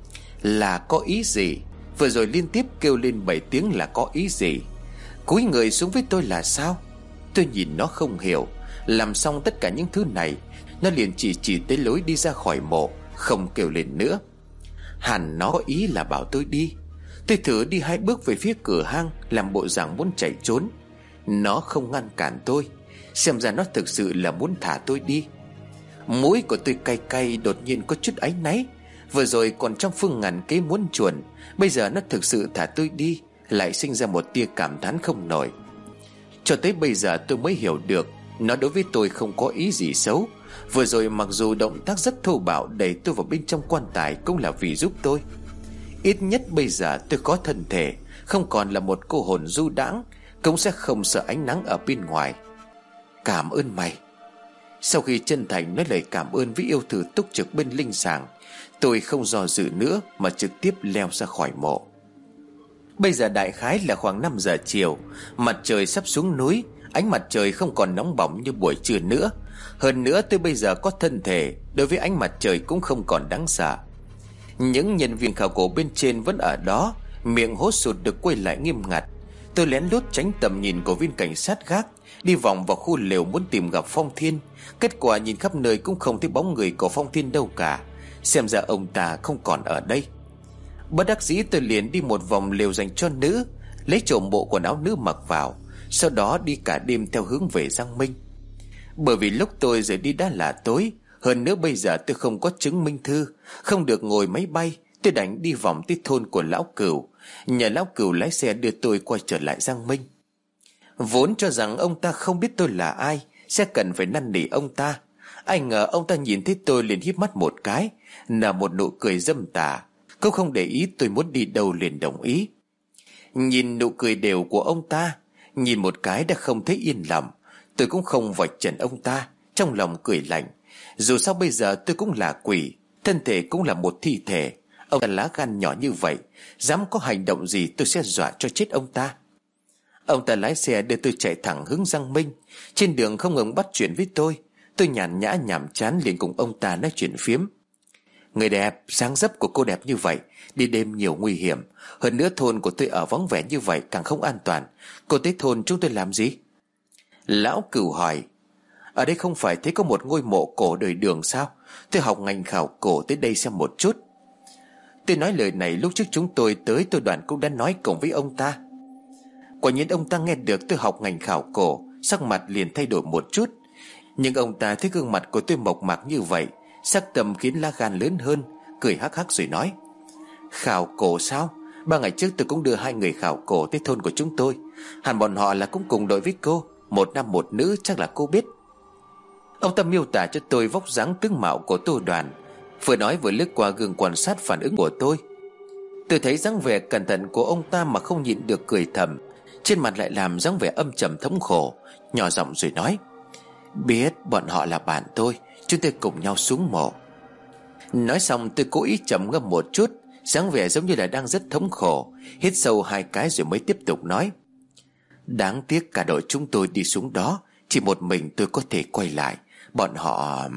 Là có ý gì? Vừa rồi liên tiếp kêu lên bảy tiếng là có ý gì? Cúi người xuống với tôi là sao? Tôi nhìn nó không hiểu. Làm xong tất cả những thứ này, nó liền chỉ chỉ tới lối đi ra khỏi mộ, không kêu lên nữa. Hẳn nó có ý là bảo tôi đi. Tôi thử đi hai bước về phía cửa hang, làm bộ dạng muốn chạy trốn. Nó không ngăn cản tôi, xem ra nó thực sự là muốn thả tôi đi. Mũi của tôi cay cay, đột nhiên có chút áy náy. Vừa rồi còn trong phương ngàn kế muốn chuồn, bây giờ nó thực sự thả tôi đi, lại sinh ra một tia cảm thán không nổi. Cho tới bây giờ tôi mới hiểu được, nó đối với tôi không có ý gì xấu. Vừa rồi mặc dù động tác rất thô bạo đẩy tôi vào bên trong quan tài cũng là vì giúp tôi. Ít nhất bây giờ tôi có thân thể, không còn là một cô hồn du đãng, cũng sẽ không sợ ánh nắng ở bên ngoài. Cảm ơn mày. Sau khi chân thành nói lời cảm ơn với yêu thử túc trực bên linh sàng, tôi không do dự nữa mà trực tiếp leo ra khỏi mộ. Bây giờ đại khái là khoảng năm giờ chiều, mặt trời sắp xuống núi. Ánh mặt trời không còn nóng bỏng như buổi trưa nữa. Hơn nữa tôi bây giờ có thân thể, đối với ánh mặt trời cũng không còn đáng sợ. Những nhân viên khảo cổ bên trên vẫn ở đó, miệng hốt sụt được quay lại nghiêm ngặt. Tôi lén lút tránh tầm nhìn của viên cảnh sát gác, đi vòng vào khu lều muốn tìm gặp Phong Thiên. Kết quả nhìn khắp nơi cũng không thấy bóng người của Phong Thiên đâu cả. Xem ra ông ta không còn ở đây. Bất đắc dĩ tôi liền đi một vòng lều dành cho nữ, lấy trộm bộ quần áo nữ mặc vào, sau đó đi cả đêm theo hướng về Giang Minh. Bởi vì lúc tôi rời đi đã là tối, hơn nữa bây giờ tôi không có chứng minh thư, không được ngồi máy bay. Tôi đành đi vòng tới thôn của lão Cửu, nhờ lão Cửu lái xe đưa tôi quay trở lại Giang Minh. Vốn cho rằng ông ta không biết tôi là ai, sẽ cần phải năn nỉ ông ta. Ai ngờ ông ta nhìn thấy tôi liền híp mắt một cái, nở một nụ cười dâm tà. Cũng không để ý tôi muốn đi đâu liền đồng ý. Nhìn nụ cười đều của ông ta, nhìn một cái đã không thấy yên lòng. Tôi cũng không vạch trần ông ta, trong lòng cười lạnh. Dù sao bây giờ tôi cũng là quỷ, thân thể cũng là một thi thể. Ông ta lá gan nhỏ như vậy, dám có hành động gì tôi sẽ dọa cho chết ông ta. Ông ta lái xe đưa tôi chạy thẳng hướng Giang Minh. Trên đường không ngừng bắt chuyện với tôi. Tôi nhàn nhã nhàm chán liền cùng ông ta nói chuyện phiếm. Người đẹp, dáng dấp của cô đẹp như vậy, đi đêm nhiều nguy hiểm. Hơn nữa thôn của tôi ở vắng vẻ như vậy càng không an toàn. Cô tới thôn chúng tôi làm gì? Lão Cửu hỏi. Ở đây không phải thấy có một ngôi mộ cổ đời Đường sao? Tôi học ngành khảo cổ tới đây xem một chút. Tôi nói lời này lúc trước chúng tôi tới, tôi đoàn cũng đã nói cùng với ông ta. Quả nhiên ông ta nghe được tôi học ngành khảo cổ, sắc mặt liền thay đổi một chút. Nhưng ông ta thấy gương mặt của tôi mộc mạc như vậy, sắc tâm khiến lá gan lớn hơn, cười hắc hắc rồi nói. Khảo cổ sao? Ba ngày trước tôi cũng đưa hai người khảo cổ tới thôn của chúng tôi. Hẳn bọn họ là cũng cùng đội với cô, một nam một nữ, chắc là cô biết. Ông ta miêu tả cho tôi vóc dáng tướng mạo của Tô Đoàn, vừa nói vừa lướt qua gương quan sát phản ứng của tôi. Tôi thấy dáng vẻ cẩn thận của ông ta mà không nhịn được cười thầm, trên mặt lại làm dáng vẻ âm trầm thống khổ, nhỏ giọng rồi nói. Biết bọn họ là bạn tôi, chúng tôi cùng nhau xuống mộ. Nói xong tôi cố ý trầm ngâm một chút, dáng vẻ giống như là đang rất thống khổ, hít sâu hai cái rồi mới tiếp tục nói. Đáng tiếc cả đội chúng tôi đi xuống đó, chỉ một mình tôi có thể quay lại. Bọn họ...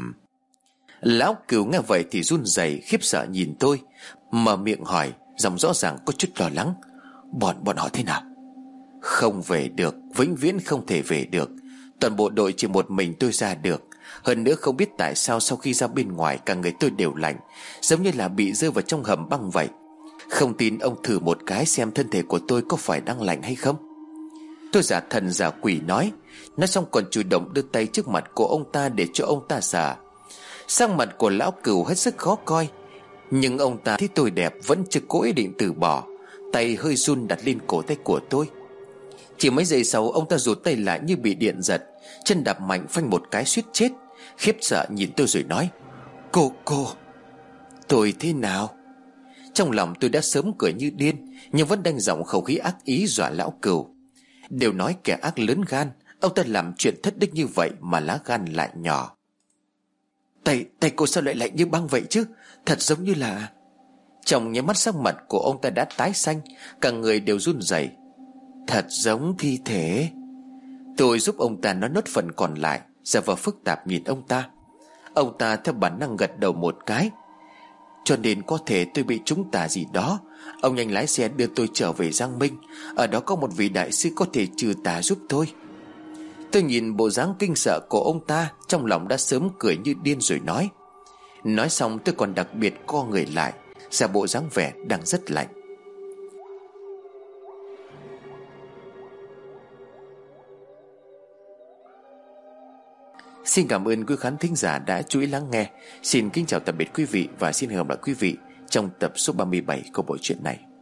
Lão Cửu nghe vậy thì run rẩy, khiếp sợ nhìn tôi, mở miệng hỏi, giọng rõ ràng có chút lo lắng. Bọn bọn họ thế nào? Không về được, vĩnh viễn không thể về được. Toàn bộ đội chỉ một mình tôi ra được. Hơn nữa không biết tại sao sau khi ra bên ngoài cả người tôi đều lạnh, giống như là bị rơi vào trong hầm băng vậy. Không tin ông thử một cái xem thân thể của tôi có phải đang lạnh hay không. Tôi giả thần giả quỷ nói. Nói xong còn chủ động đưa tay trước mặt của ông ta để cho ông ta xả. Sắc mặt của lão Cửu hết sức khó coi, nhưng ông ta thấy tôi đẹp vẫn chưa có ý định từ bỏ. Tay hơi run đặt lên cổ tay của tôi. Chỉ mấy giây sau ông ta rụt tay lại như bị điện giật, chân đạp mạnh phanh một cái suýt chết. Khiếp sợ nhìn tôi rồi nói: Cô cô Tôi thế nào? Trong lòng tôi đã sớm cười như điên, nhưng vẫn đang giọng khẩu khí ác ý dọa lão Cửu. Đều nói kẻ ác lớn gan, ông ta làm chuyện thất đức như vậy mà lá gan lại nhỏ. Tay, tay cô sao lại lạnh như băng vậy chứ? Thật giống như là... Trong nháy mắt sắc mặt của ông ta đã tái xanh, cả người đều run rẩy. Thật giống thi thể. Tôi giúp ông ta nói nốt phần còn lại, giả vờ phức tạp nhìn ông ta. Ông ta theo bản năng gật đầu một cái. Cho nên có thể tôi bị trúng tà gì đó. Ông nhanh lái xe đưa tôi trở về Giang Minh, ở đó có một vị đại sư có thể trừ tà giúp tôi. Tôi nhìn bộ dáng kinh sợ của ông ta, trong lòng đã sớm cười như điên rồi nói. Nói xong tôi còn đặc biệt co người lại, ra bộ dáng vẻ đang rất lạnh. Xin cảm ơn quý khán thính giả đã chú ý lắng nghe. Xin kính chào tạm biệt quý vị và xin hẹn gặp lại quý vị trong tập số ba mươi bảy của bộ truyện này.